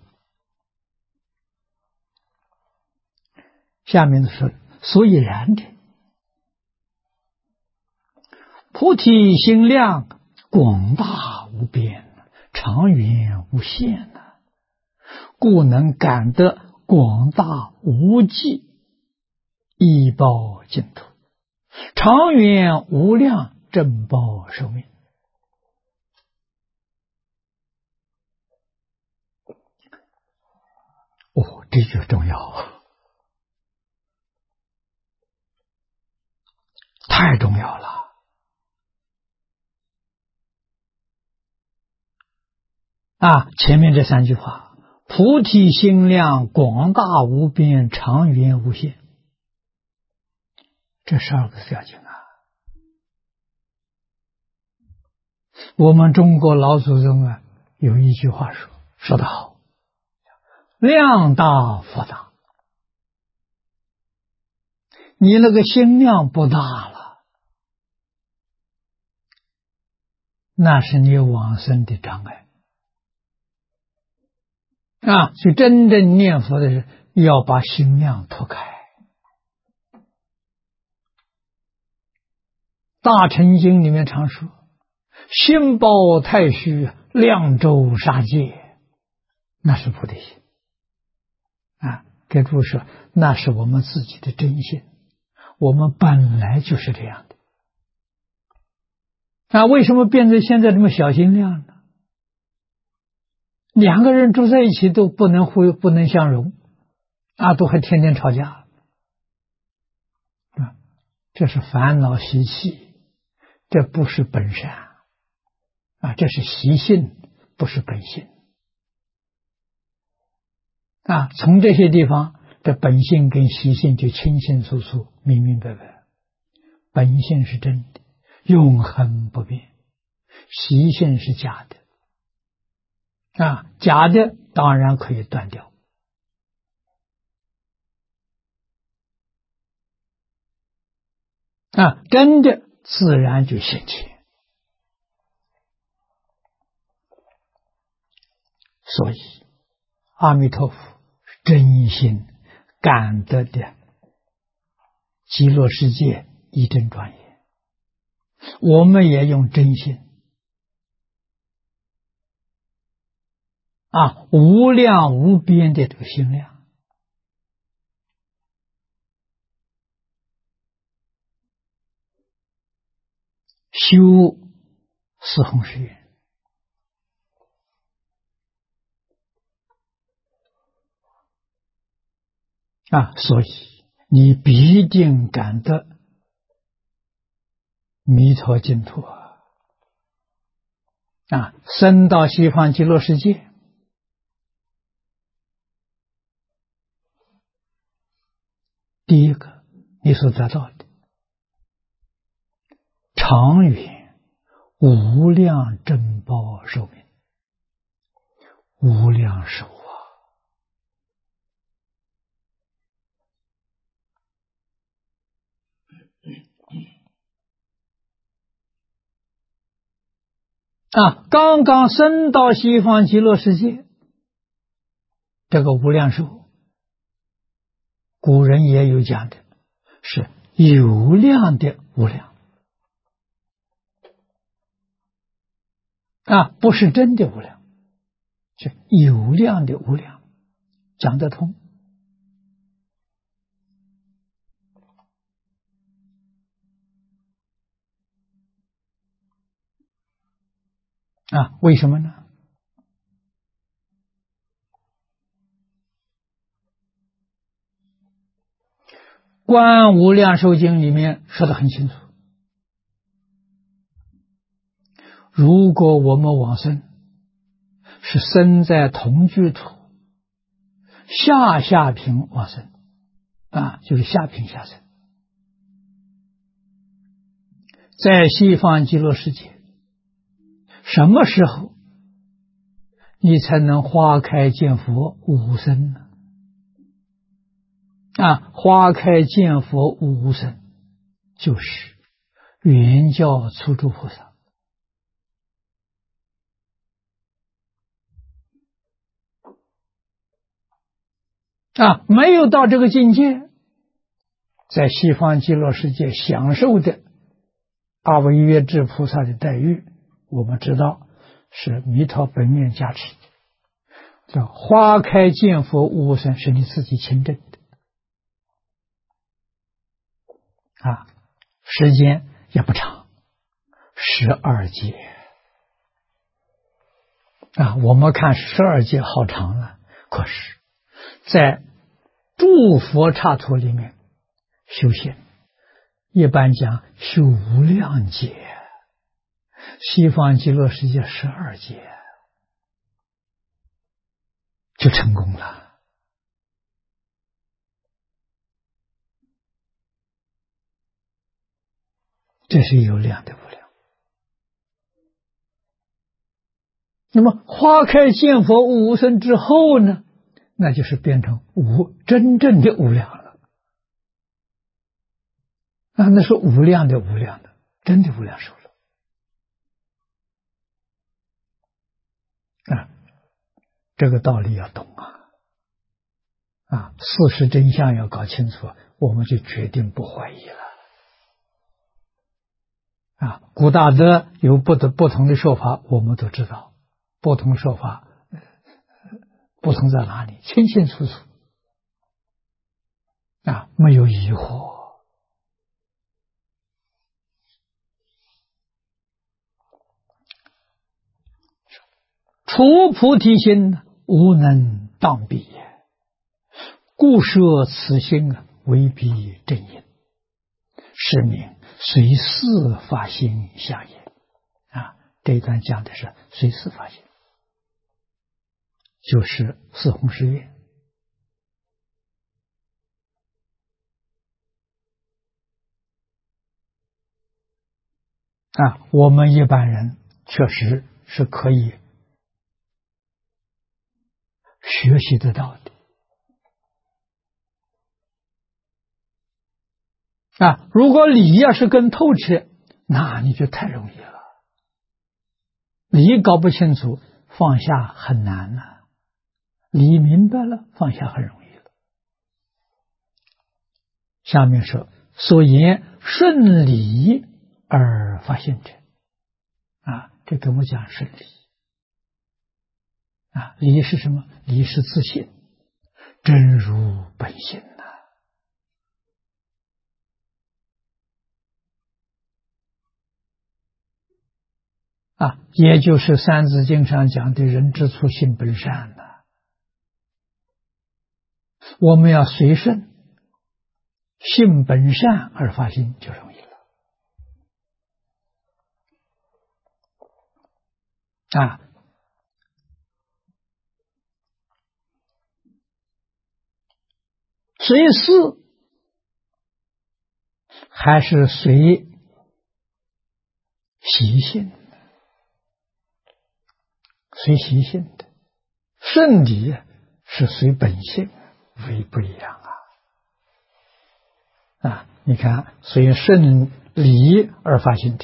下面是所以然的，菩提心量广大无边，长远无限呐，故能感得广大无际依报净土，长远无量正报寿命。哦，这就重要啊，太重要了。前面这3句话，菩提心量广大无边，长远无限，这12个要紧啊。我们中国老祖宗有一句话说得好，量大福大。你那个心量不大了，那是你往生的障碍。所以真正念佛的人要把心量拓开。大乘经里面常说，心包太虚，量周杀戒，那是菩提心。给诸位说，那是我们自己的真心，我们本来就是这样的。为什么变成现在这么小心量呢？2个人住在一起都不能相容，都还天天吵架，这是烦恼习气，这不是本善这是习性，不是本性从这些地方，这本性跟习性就清清楚楚、明明白白。本性是真的，永恒不变；习性是假的。假的当然可以断掉。真的自然就现前。所以阿弥陀佛真心感得的极乐世界一真庄严，我们也用真心无量无边的这个心量，修四弘誓愿。所以你必定感得弥陀净土生到西方极乐世界。第一个，你所得到的长远无量正报寿命，无量寿刚刚升到西方极乐世界，这个无量寿，古人也有讲的，是有量的无量不是真的无量，是有量的无量，讲得通。为什么呢？观无量寿经里面说得很清楚，如果我们往生是生在同居土下品往生就是下品下生，在西方极乐世界，什么时候你才能花开见佛无生呢？花开见佛无生，就是圆教初住菩萨。没有到这个境界，在西方极乐世界享受的阿惟越致菩萨的待遇，我们知道是弥陀本愿加持的。叫花开见佛无生，是你自己亲证的啊，时间也不长，12劫啊。我们看12劫好长了，可是，在诸佛刹土里面修行，一般讲修无量劫，西方极乐世界12劫就成功了。这是有量的无量。那么花开见佛无生之后呢，那就是变成真正的无量了啊，那是无量的无量的，真的无量寿了啊。这个道理要懂啊，事实真相要搞清楚，我们就决定不怀疑了啊。古大德有不同的说法，我们都知道，不同说法不同在哪里，清清楚楚啊，没有疑惑。除菩提心，无能当彼也，故设此心为彼正因，是名随事发心相也啊。这一段讲的是随事发心，就是四弘誓愿啊。我们一般人确实是可以学习得到的啊。如果理要是更透彻，那你就太容易了。理搞不清楚，放下很难了；理明白了，放下很容易了。下面说，所言顺理而发现者啊，这跟我讲顺理啊。理是什么？理是自信，真如本性啊，也就是三字经上讲的人之初性本善我们要随顺性本善而发心就容易了啊。随事还是随习性？随习性的。顺理是随本性，为不一样啊。你看，随顺理而发心者，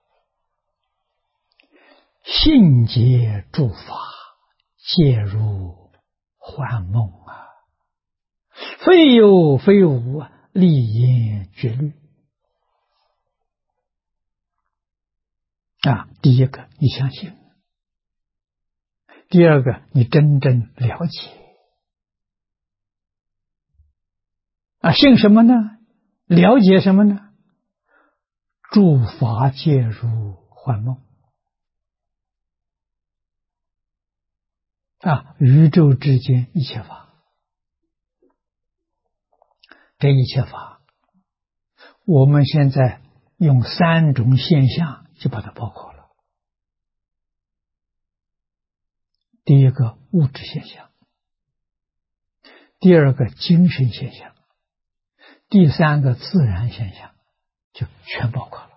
性解诸法，皆如幻梦非有非无，立言绝律啊。第一个，你相信；第二个，你真正了解啊。信什么呢？了解什么呢？诸法皆如幻梦啊，宇宙之间一切法，这一切法，我们现在用3种现象就把它包括了。第一个物质现象，第二个精神现象，第三个自然现象，就全包括了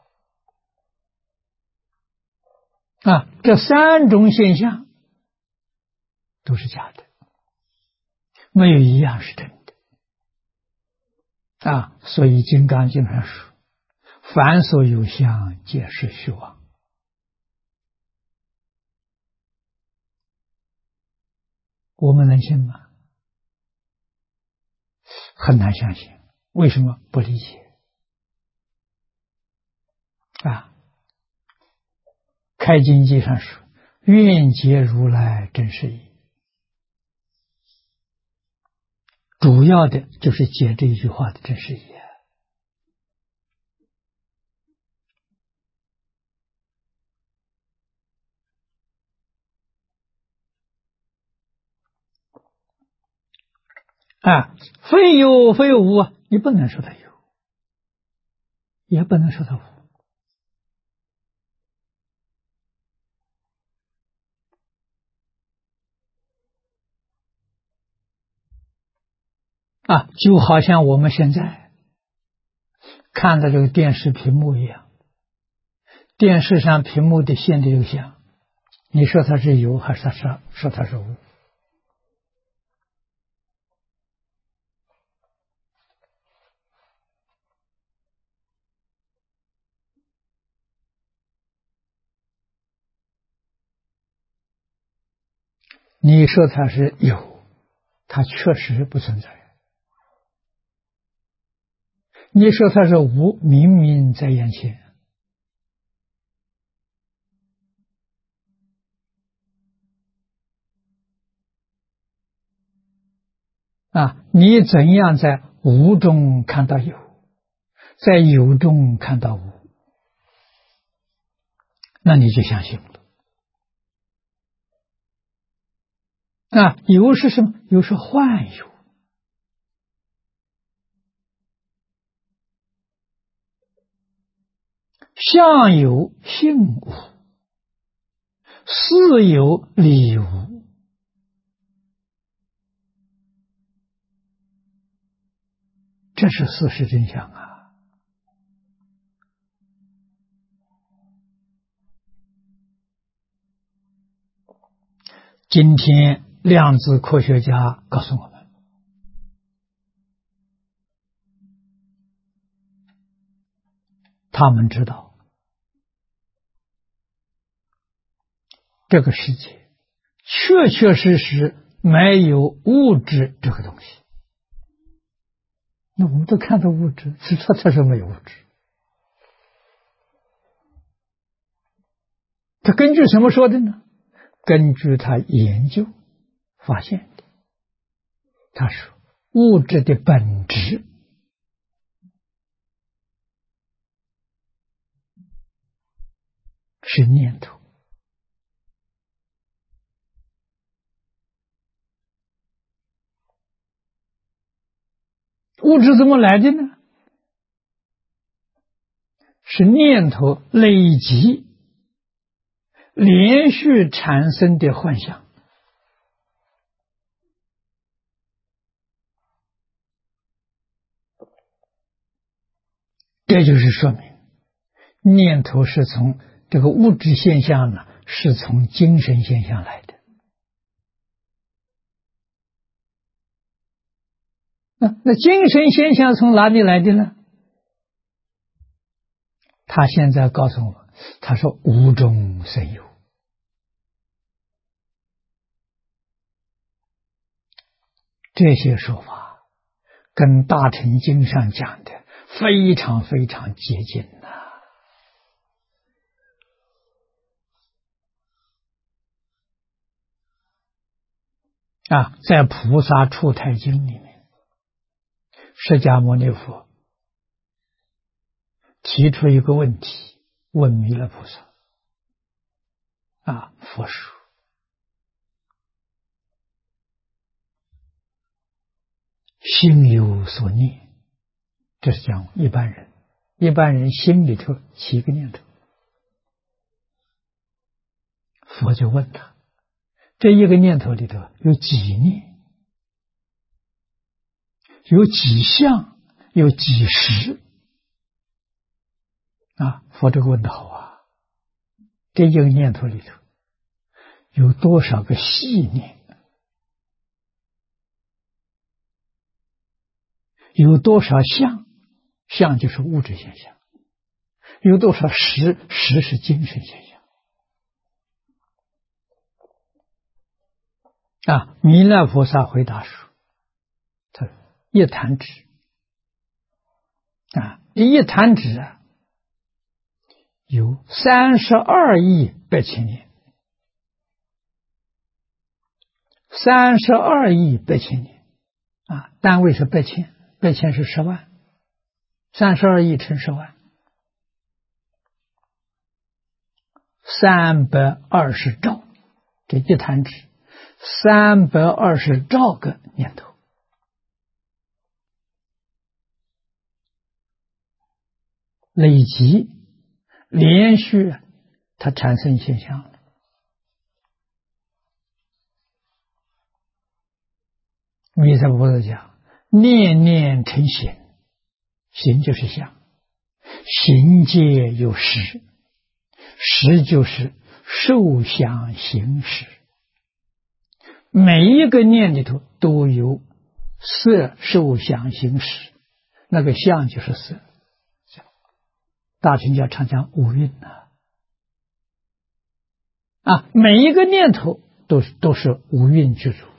啊。这3种现象都是假的，没有一样是真的啊。所以《金刚经》上说，凡所有相，皆是虚妄。我们能信吗？很难相信。为什么？不理解啊。开经记上说， 愿解如来真实义。主要的就是解这一句话的真实义啊！非有非无啊，你不能说它有，也不能说它无。就好像我们现在看的这个电视屏幕一样，电视上屏幕的现的这个像，你说它是有还是说它是无？你说它是有，它确实不存在；你说它是无，明明在眼前。你怎样在无中看到有，在有中看到无，那你就相信了。有是什么？有是幻有。相有性无，事有理无。这是事实真相啊！今天量子科学家告诉我们，他们知道这个世界确确实实没有物质这个东西。那我们都看到物质，它才是没有物质。他根据什么说的呢？根据他研究发现的。他说，物质的本质是念头。物质怎么来的呢？是念头累积连续产生的幻想。这就是说明念头是从这个物质现象呢，是从精神现象来的。那精神现象从哪里来的呢？他现在告诉我，他说无中生有。这些说法跟大乘经上讲的非常非常接近在菩萨出胎经里面，释迦牟尼佛提出一个问题，问弥勒菩萨佛说心有所念，这是讲一般人，一般人心里头起个念头，佛就问他，这一个念头里头有几念，有几相，有几时佛这个问得好这一个念头里头有多少个细念，有多少相，相就是物质现象，有多少时，时是精神现象弥勒菩萨回答说，他说一弹指一弹指有32亿8千年 32亿8千年啊，单位是8千，8千是10万，32亿乘10万，320兆，这一弹指320兆个念头。累积连续，它产生现象了。弥勒菩萨讲：念念成形，形就是相，形皆有识，识就是受想行识。每一个念里头都有色受想行识，那个相就是色。大乘教常讲五蕴每一个念头都是五蕴具足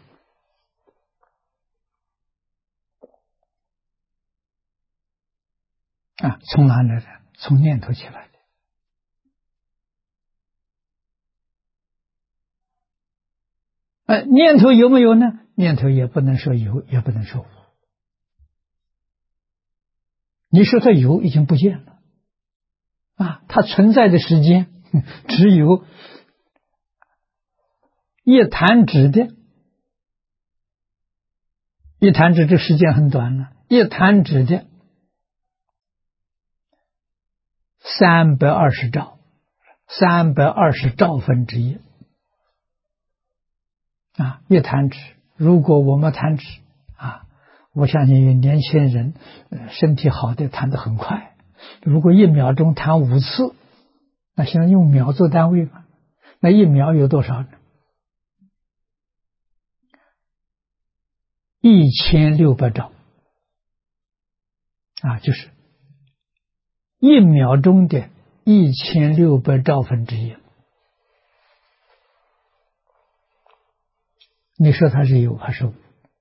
从哪来的？从念头起来的。念头有没有呢？念头也不能说有，也不能说无。你说它有，已经不见了它存在的时间只有一弹指的，一弹指这时间很短了，一弹指的320兆，320兆分之一一弹指。如果我们弹指我相信有年轻人身体好的弹得很快。如果1秒钟弹5次，那现在用秒做单位嘛，那1秒有多少呢？1600兆就是1秒钟的1600兆分之一。你说它是有还是无？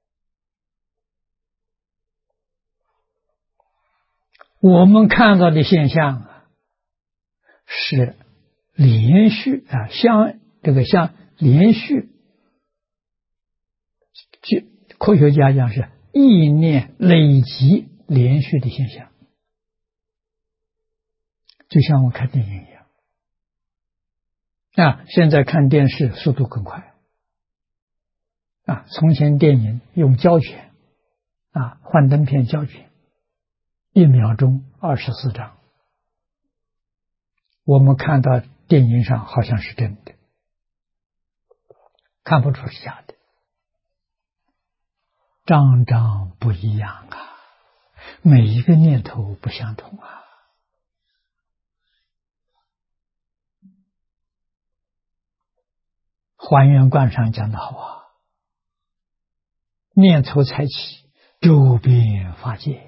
我们看到的现象是连续像连续，科学家讲是意念累积连续的现象，就像我看电影一样现在看电视速度更快从前电影用胶卷幻灯片胶卷1秒钟24张，我们看到电影上好像是真的，看不出是假的，张张不一样每一个念头不相同还原观上讲得好念头才起，周边法界，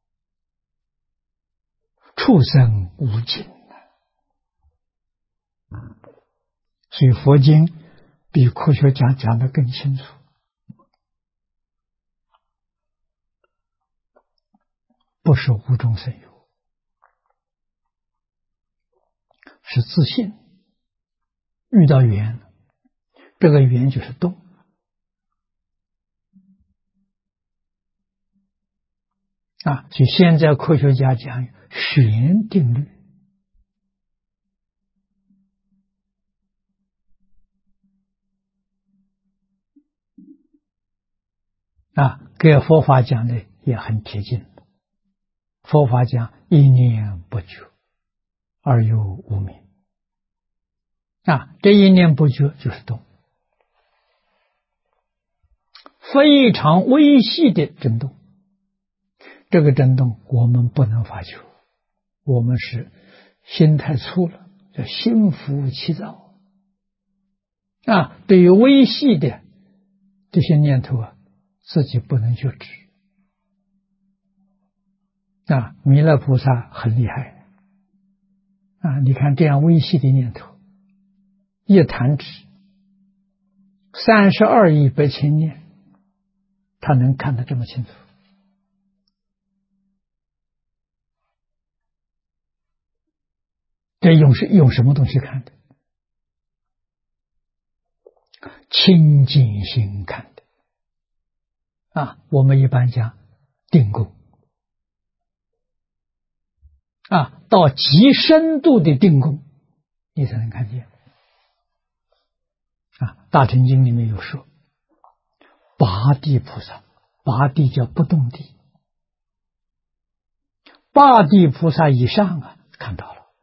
畜生无尽所以佛经比科学家讲得更清楚。不是无中生有，是自信遇到缘，这个缘就是动所以现在科学家讲弦定律跟佛法讲的也很贴近。佛法讲一念不觉而有无明这一念不觉就是动，非常微细的震动。这个震动我们不能发觉，我们是心太粗了，叫心浮气躁对于微细的这些念头自己不能觉知弥勒菩萨很厉害你看这样微细的念头，一弹指32亿8千念，他能看得这么清楚。这用什么东西看的？ 清净心看的我们一般讲定功到极深度的定功，你才能看见大乘经里面有说，八地菩萨，八地叫不动地，八地菩萨以上看到了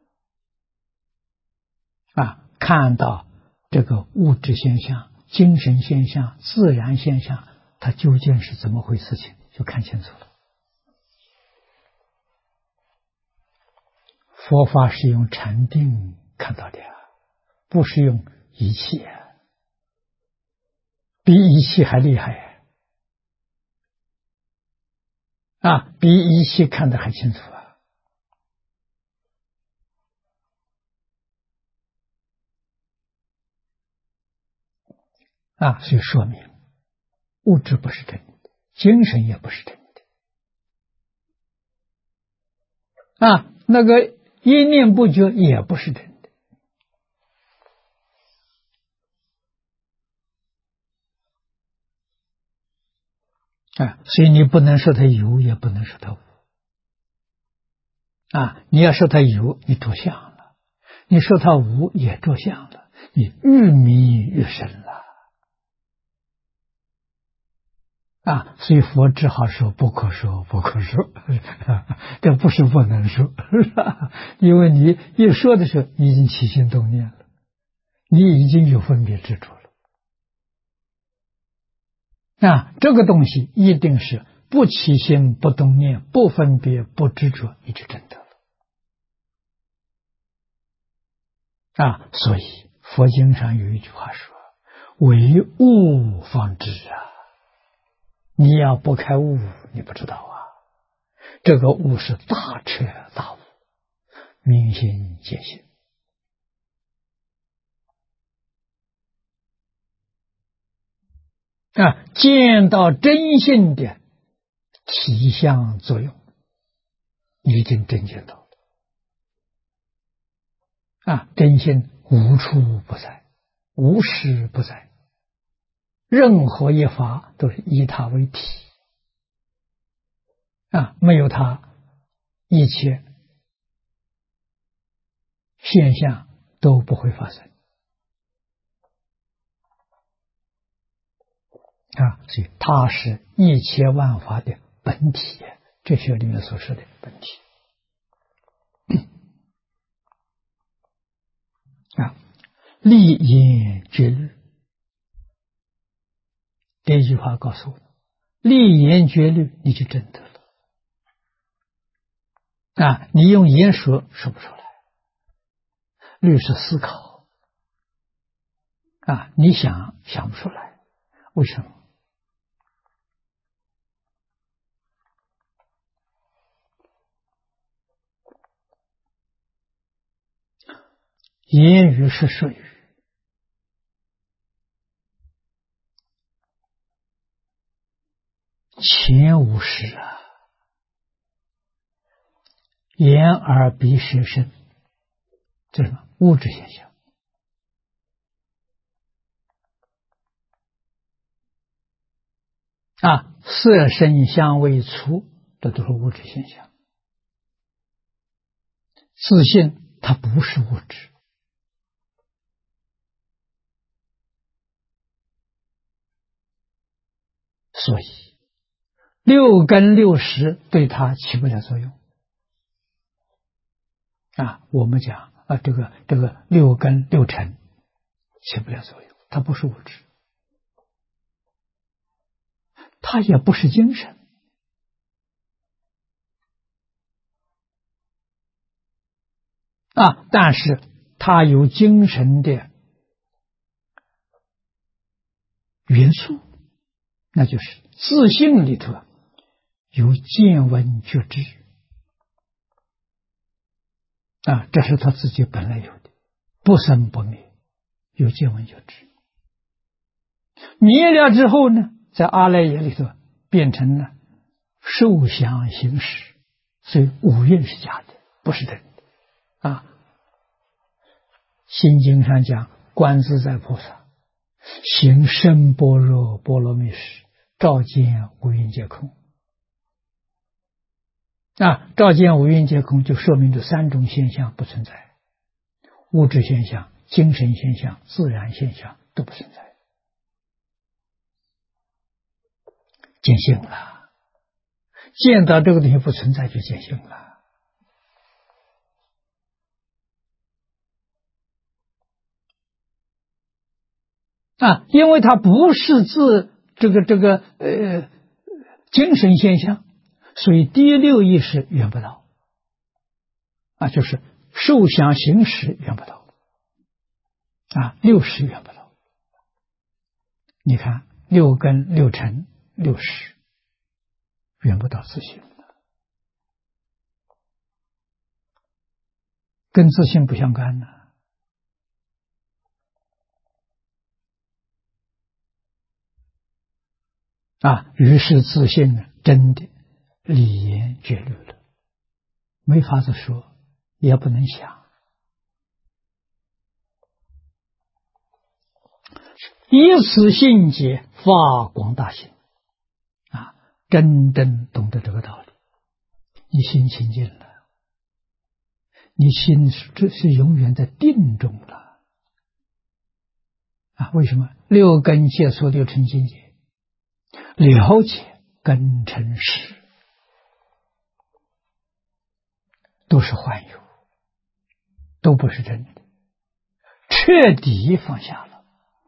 看到这个物质现象、精神现象、自然现象，它究竟是怎么回事情，就看清楚了。佛法是用禅定看到的不是用仪器比仪器还厉害比仪器看得还清楚所以说明物质不是真的，精神也不是真的那个一念不觉也不是真的所以你不能说它有，也不能说它无你要说它有，你着相了；你说它无，也着相了，你愈迷愈深了所以佛只好说不可说，不可说这不是不能说因为你一说的时候，你已经起心动念了，你已经有分别执着了这个东西一定是不起心不动念，不分别不执着，你就真得了所以佛经上有一句话说，唯悟方知你要不开悟，你不知道这个悟是大彻大悟，明心见性见到真性的体相作用，已经真见到了真性无处不在，无时不在，任何一法都是以它为体没有它，一切现象都不会发生所以它是一切万法的本体，哲学里面所说的本体立言觉律，这句话告诉我，立言觉律你就真得了你用言说不出来，律是思考你想不出来，为什么？言语是术语，前无实眼耳鼻舌身，这是什么？物质现象色声香味触，这都是物质现象。自信它不是物质，所以六根六识对它起不了作用我们讲这个六根六尘起不了作用，它不是物质，它也不是精神但是它有精神的元素，那就是自性里头有见闻觉知这是他自己本来有的，不生不灭，有见闻觉知。灭了之后呢，在阿赖耶里头变成了受想行识，所以五蕴是假的，不是真的心经上讲，观自在菩萨行深般若波罗蜜时，照见五蕴皆空。照见五蕴皆空，就说明这三种现象不存在，物质现象、精神现象、自然现象都不存在，见性了。见到这个东西不存在，就见性了。因为它不是精神现象，所以第六意识缘不到。就是受想行识缘不到。六识缘不到。你看六根、六尘、六识缘不到自性，跟自性不相干呢。于是自性呢，真的理言绝虑了，没法子说，也不能想。以此性解，发广大心。真正懂得这个道理，你心清净了，你心这是永远在定中了。为什么？六根接触六尘境界，了解根尘识都是幻有，都不是真的，彻底放下了。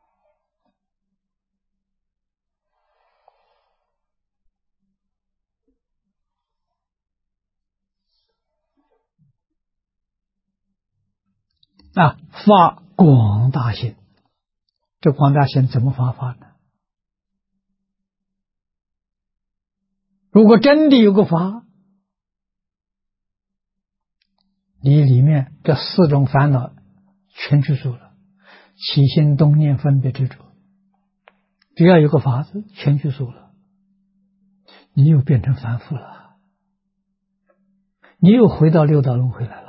发广大心，这广大心怎么发呢？如果真的有个法，你里面这四种烦恼全去除了，起心动念分别执着，只要有个法子全去除了，你又变成凡夫了，你又回到六道轮回来了。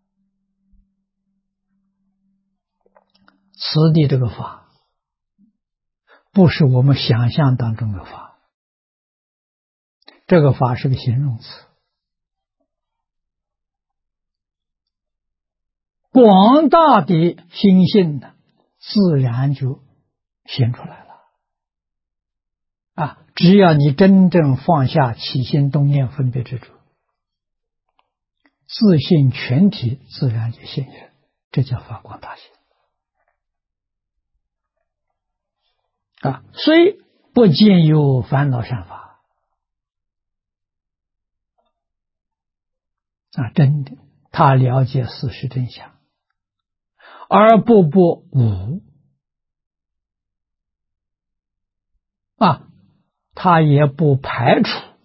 此地这个法不是我们想象当中的法，这个法是个形容词，广大的心性呢，自然就显出来了。只要你真正放下起心动念分别执着，自性全体自然就现现，这叫发广大心。虽不见有烦恼善法，真的他了解事实真相，而不无，他也不排除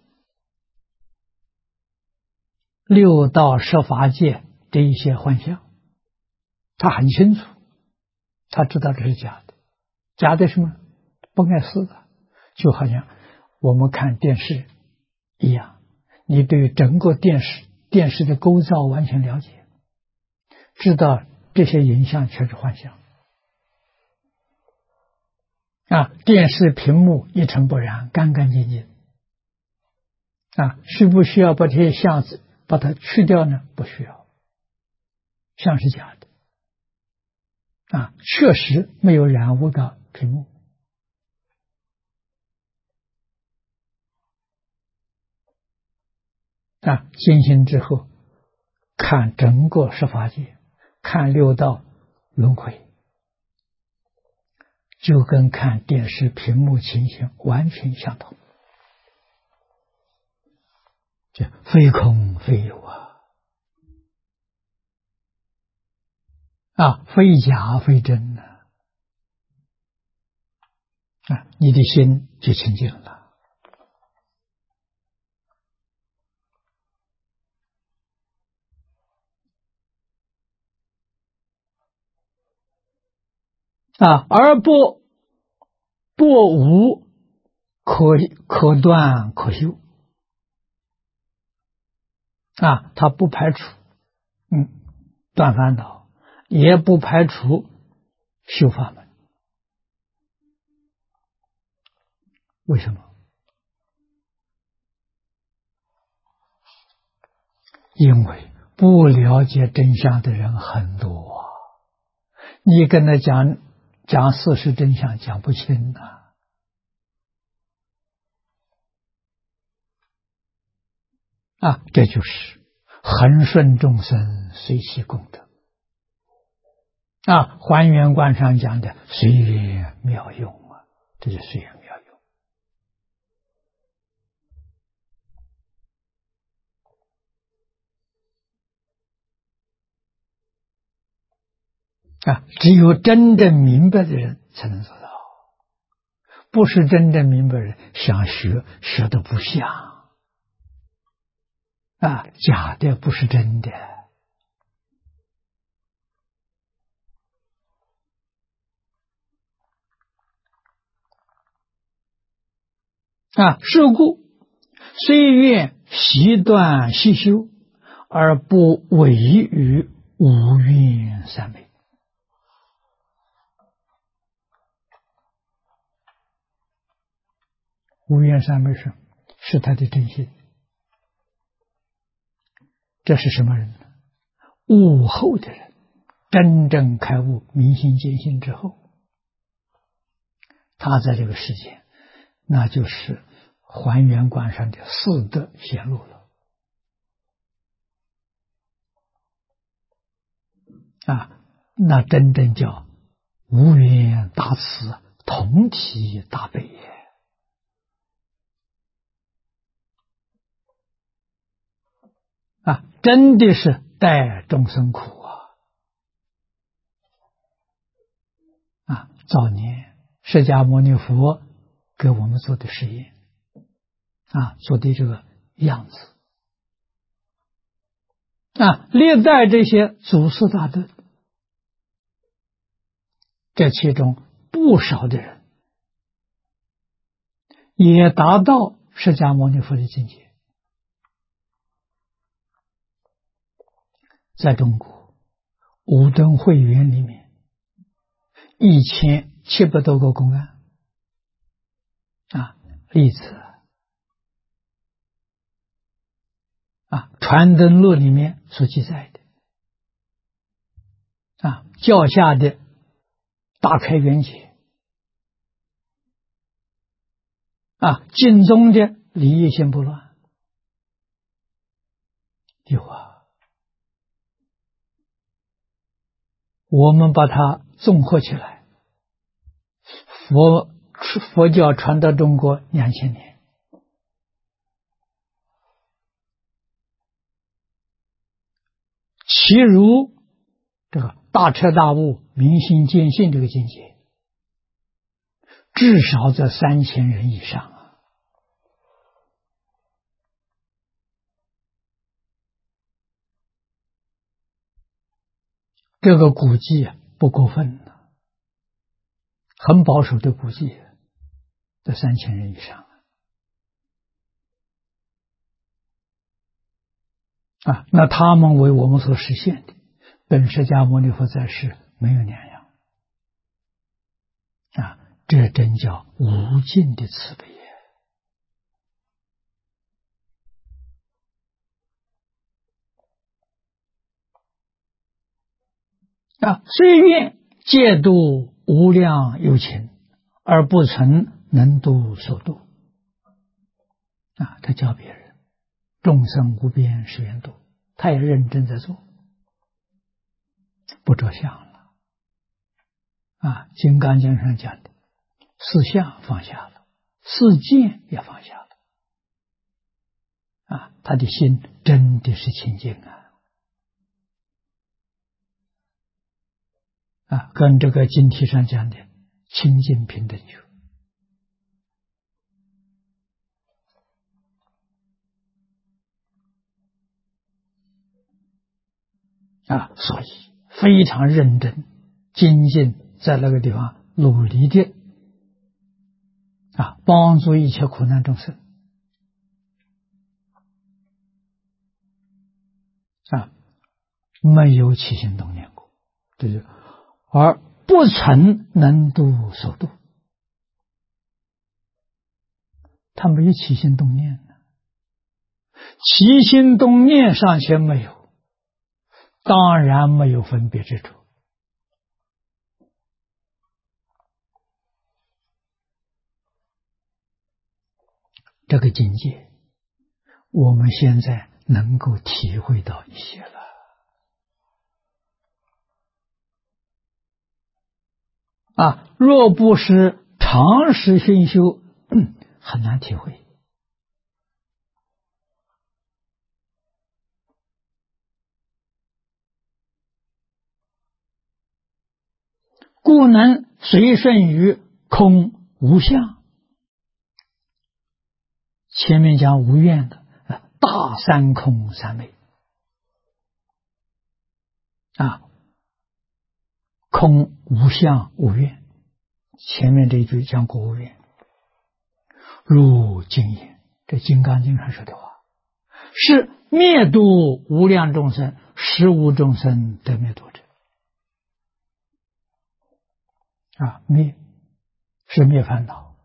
六道十法界这一些幻象，他很清楚，他知道这是假的。假的什么？不碍事的，就好像我们看电视一样，你对整个电视的构造完全了解，知道这些影像全是幻象。电视屏幕一尘不染，干干净净。需不需要把这些相子把它去掉呢？不需要，像是假的。确实没有染污到屏幕。坚信之后，看整个十法界，看六道轮回，就跟看电视屏幕情形完全相同，这非空非有非假非真你的心就清净了。而不无可断可修。他不排除断烦恼，也不排除修法门。 为什么？因为不了解真相的人很多啊，你跟他讲事实真相讲不清呐。这就是恒顺众生，随喜功德。还原观上讲的随缘妙用啊，这就随缘妙用。只有真正明白的人才能做到，不是真正明白的人想学的不像假的不是真的。是故虽愿习断习修，而不违于无愿三昧。无愿三昧是他的真心。这是什么人呢？悟后的人，真正开悟明心见性之后，他在这个世界，那就是还原观上的四德显露了。那真正叫无缘大慈，同体大悲也。真的是代众生苦早年释迦牟尼佛给我们做的实验做的这个样子历代这些祖师大德，这其中不少的人也达到释迦牟尼佛的境界。在中国五灯会员里面1700多个公案例子传灯录里面所记载的教下的大开圆解净宗的礼义心不乱有我们把它综合起来，佛教传到中国2000年，其如这个大彻大悟、明心见性这个境界，至少在3000人以上这个估计不过分很保守的估计，在3000人以上那他们为我们所实现的，跟释迦牟尼佛在世没有两样这真叫无尽的慈悲虽愿戒度无量有情，而不曾能度所度他教别人众生无边誓愿度，他也认真在做，不着相了金刚经上讲的四相放下了，四见也放下了他的心真的是清净跟这个经题上讲的清净平等觉所以非常认真精进，在那个地方努力的帮助一切苦难众生没有起心动念过，而不曾能度所度他没有起心动念呢。起心动念尚且没有，当然没有分别执着。这个境界，我们现在能够体会到一些了。若不是常识熏修，很难体会。故能随顺于空无相。前面讲无愿的大三空三昧空无相无愿，前面这一句讲过无愿。如经言，这《金刚经》上说的话，是灭度无量众生，实无众生得灭度者。灭是灭烦恼，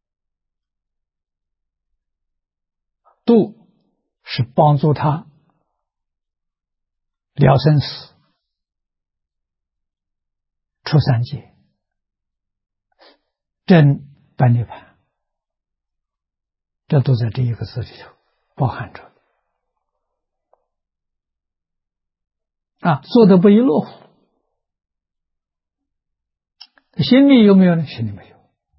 度是帮助他了生死、出三界、证般涅槃，这都在这一个字里头包含着。做得不亦乐乎。心里有没有呢？心里没有。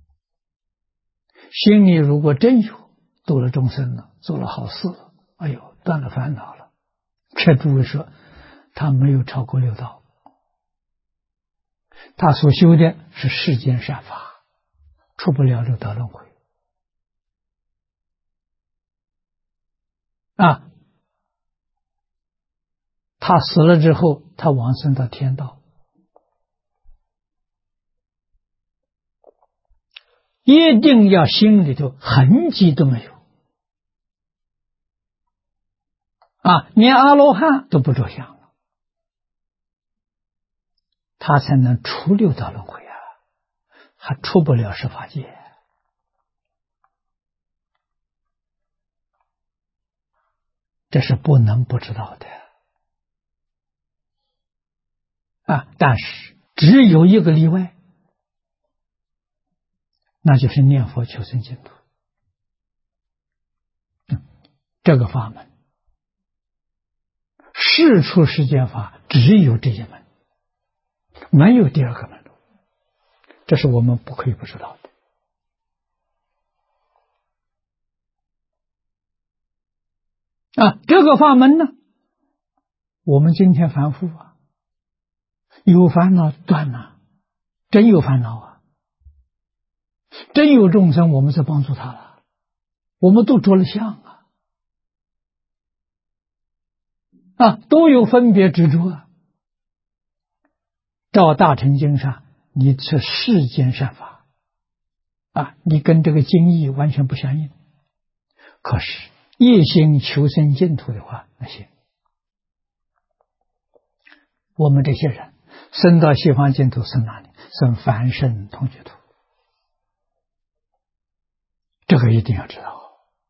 心里如果真有，度了众生了，做了好事了，哎呦，断了烦恼了，这诸位说他没有超过六道，他所修的是世间善法，出不了六道轮回。他死了之后，他往生到天道，一定要心里头痕迹都没有连阿罗汉都不着相了，他才能出六道轮回还出不了十法界。这是不能不知道的但是只有一个例外，那就是念佛求生净土。这个法门，世出世间法只有这一门，没有第二个门路，这是我们不可以不知道的。这个法门呢，我们今天凡夫有烦恼断了，真有烦恼真有众生，我们在帮助他了，我们都着了相都有分别执着照大乘经上，你是世间善法你跟这个经义完全不相应。可是一心求生净土的话，那行。我们这些人生到西方净土，生哪里？生凡圣同居土，这个一定要知道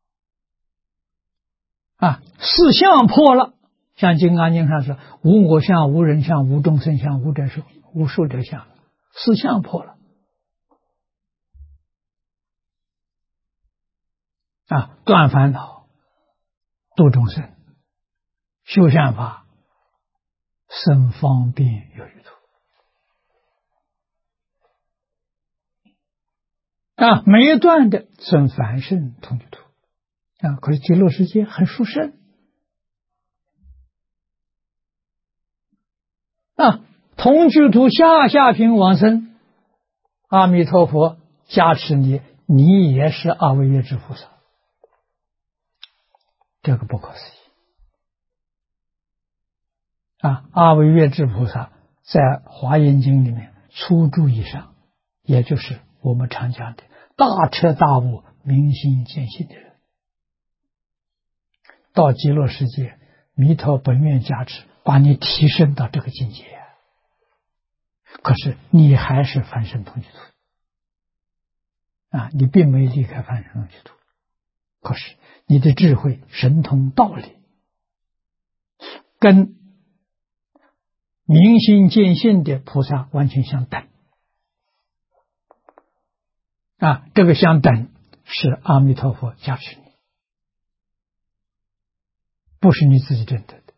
四相破了，像《金刚经》上说，无我相、无人相、无众生相、无寿者相，四相破了断烦恼、度众生、修善法、生方便有余土没有断的生凡圣同居土可是极乐世界很殊胜同居土下品往生，阿弥陀佛加持你，你也是阿惟越致菩萨，这个不可思议阿惟越致菩萨在华严经里面初住以上，也就是我们常讲的大彻大悟、明心见性的人，到极乐世界，弥陀本愿加持，把你提升到这个境界可是你还是凡圣同居土你并没离开凡圣同居土可是你的智慧、神通、道理，跟明心见性的菩萨完全相等。这个相等是阿弥陀佛加持你，不是你自己证得的。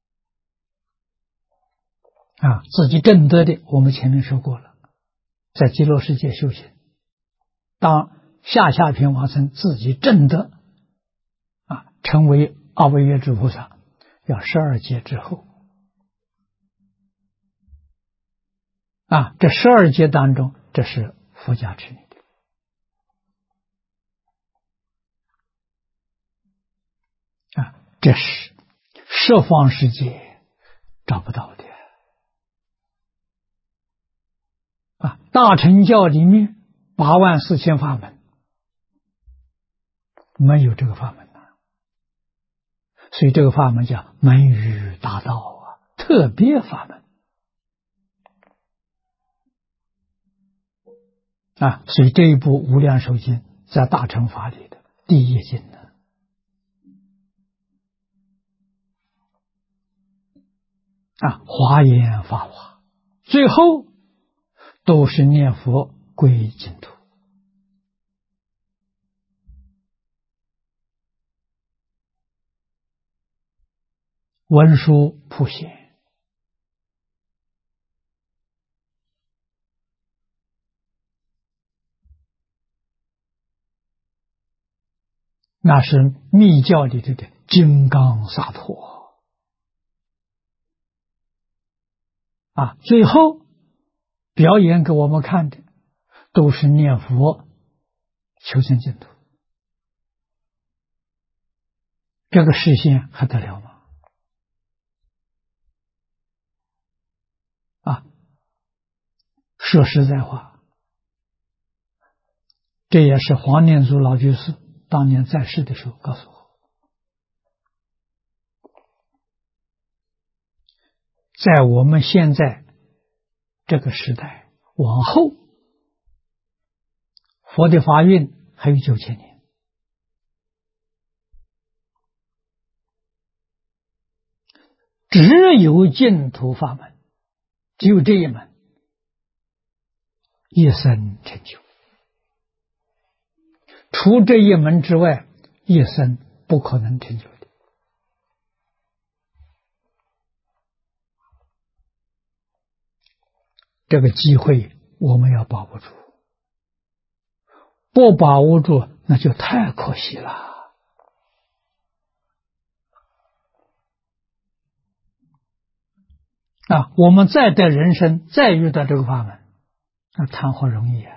自己证得的，我们前面说过了，在极乐世界修行，当下品往生自己证得成为阿惟越致菩萨，要12劫之后。这12劫当中，这是佛加持你的。这是十方世界找不到的。大乘教里面84000法门，没有这个法门所以这个法门叫门语大道特别法门所以这一部无量寿经在大乘法里的第一经呢。华严法华，最后都是念佛归净土。文殊普贤，那是密教里的金刚萨婆最后表演给我们看的都是念佛求生净土。这个视线还得了吗？说实在话，这也是黄念祖老居士当年在世的时候告诉我，在我们现在这个时代往后，佛的法运还有9000年，只有净土法门，只有这一门一生成就，除这一门之外，一生不可能成就的。这个机会我们要把握住，不把握住那就太可惜了。我们再在人生再遇到这个法门，那谈何容易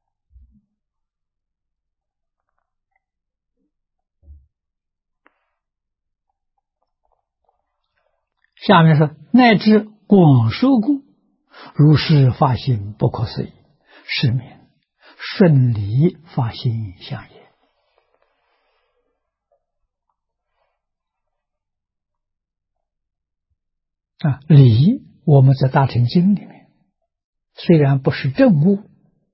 下面说，乃至广受故，如是法性不可思议，是名顺理法性相也。理我们在大乘经里面虽然不是正悟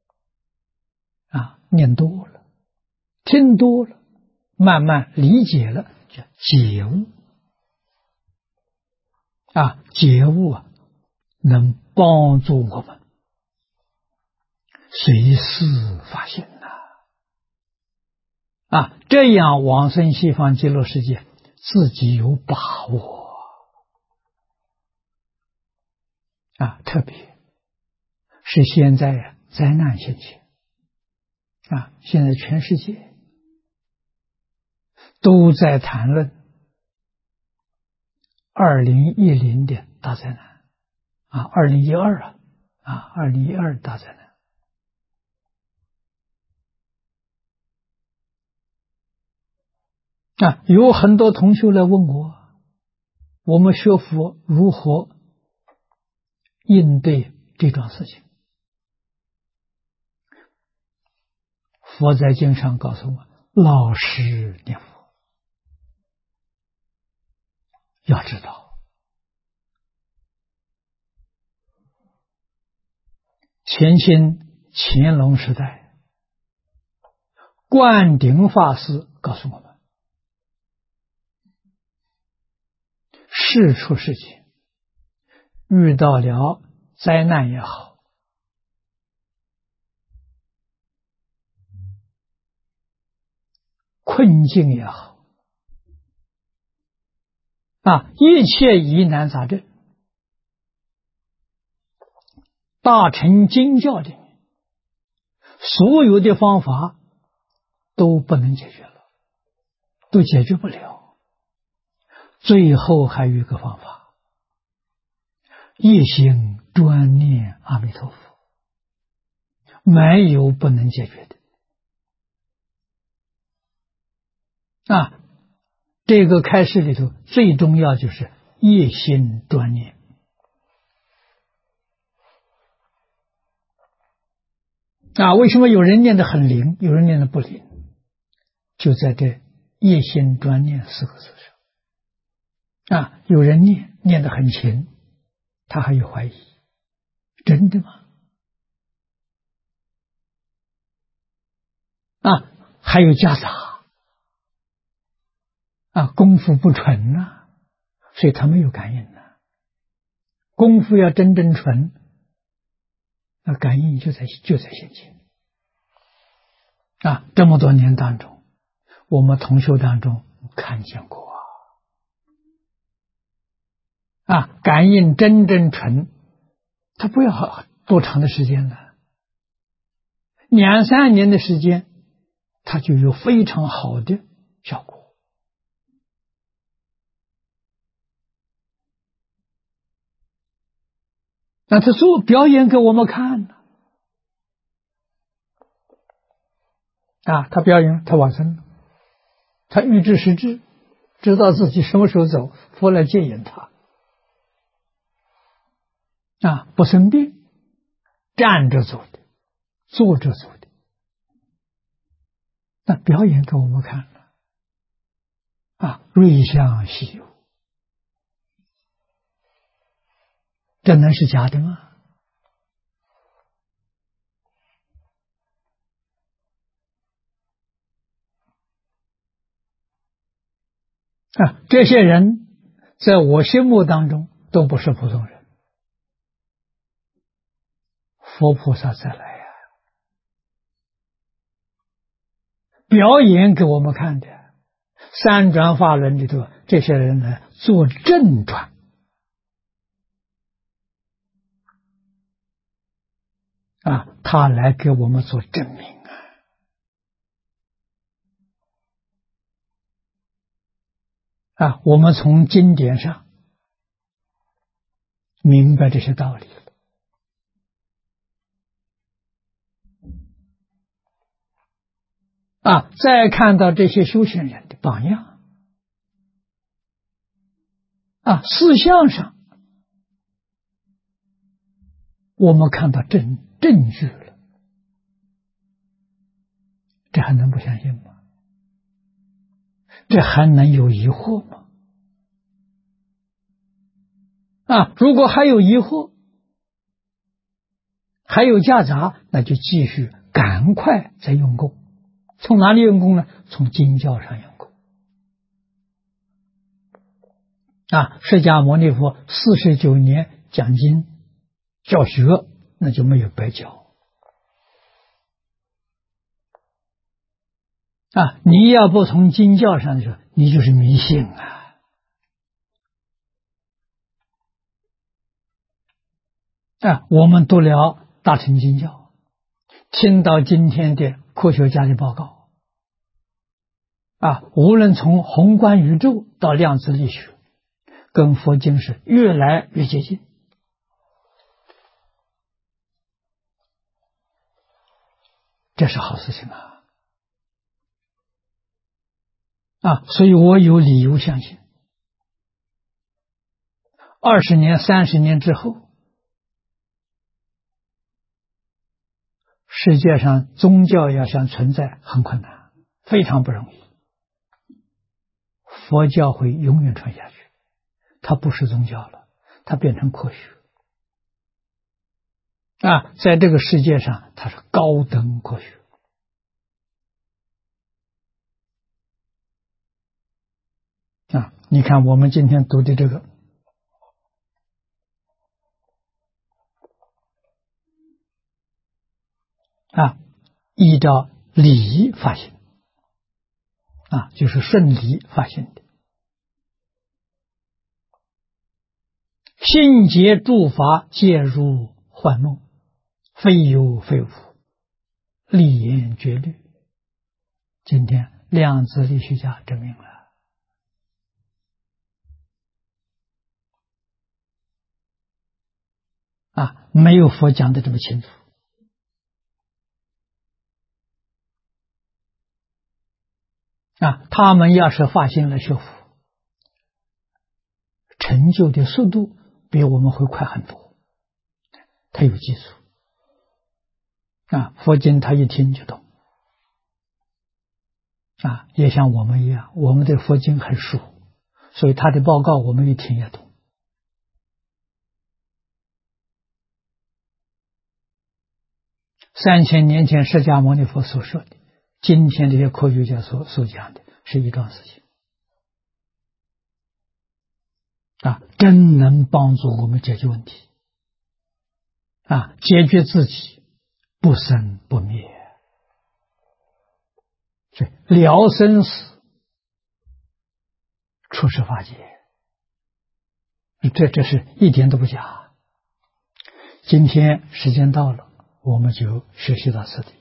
念多了，听多了，慢慢理解了，叫解悟解悟能帮助我们随事发现这样往生西方极乐世界自己有把握特别是现在灾难现前现在全世界都在谈论2010的大灾难2012大灾难有很多同学来问我们学佛如何应对这种事情。佛在经上告诉我，老实念佛。要知道乾隆时代，灌顶法师告诉我们，世出世间遇到了灾难也好，困境也好，一切疑难杂症，大乘经教里面所有的方法都不能解决了，都解决不了。最后还有一个方法，一心专念阿弥陀佛，没有不能解决的。这个开示里头最重要就是一心专念。为什么有人念得很灵，有人念得不灵？就在这一心专念四个字上。有人念得很勤，他还有怀疑，真的吗？还有夹杂，功夫不纯所以他没有感应功夫要真正纯，感应就在现前。这么多年当中，我们同修当中看见过感应真正纯，它不要多长的时间呢，2、3年的时间，它就有非常好的效果。他做表演给我们看呢。他表演，他往生了，他预知时至，知道自己什么时候走，佛来接引他。不生病，站着走的，坐着走的，那表演给我们看了。瑞相稀有，这能是假的吗？这些人在我心目当中都不是普通人，佛菩萨再来表演给我们看的。三转法轮里头，这些人呢做正转，他来给我们做证明我们从经典上明白这些道理了。再看到这些修行人的榜样思想上我们看到证据了，这还能不相信吗？这还能有疑惑吗？如果还有疑惑，还有夹杂，那就继续赶快再用功。从哪里用功呢？从经教上用功。释迦牟尼佛49年讲经教学，那就没有白教你要不从经教上说，你就是迷信我们读了大乘经教，听到今天的科学家的报告无论从宏观宇宙到量子力学，跟佛经是越来越接近。这是好事情所以我有理由相信20年、30年之后，世界上宗教要想存在很困难，非常不容易。佛教会永远传下去，它不是宗教了，它变成科学在这个世界上它是高等科学你看我们今天读的这个依照理发行就是顺理发行的。心结诸法皆如幻梦，非有非无，立言绝律。今天量子力学家证明了没有佛讲的这么清楚他们要是发心来学佛，成就的速度比我们会快很多。他有基础佛经他一听就懂也像我们一样，我们的佛经很熟，所以他的报告我们一听也懂。3000年前释迦牟尼佛所说的，今天这些科学家所讲的是一桩事情真能帮助我们解决问题解决自己不生不灭，所以了生死出世法界，这是一点都不假。今天时间到了，我们就学习到这里。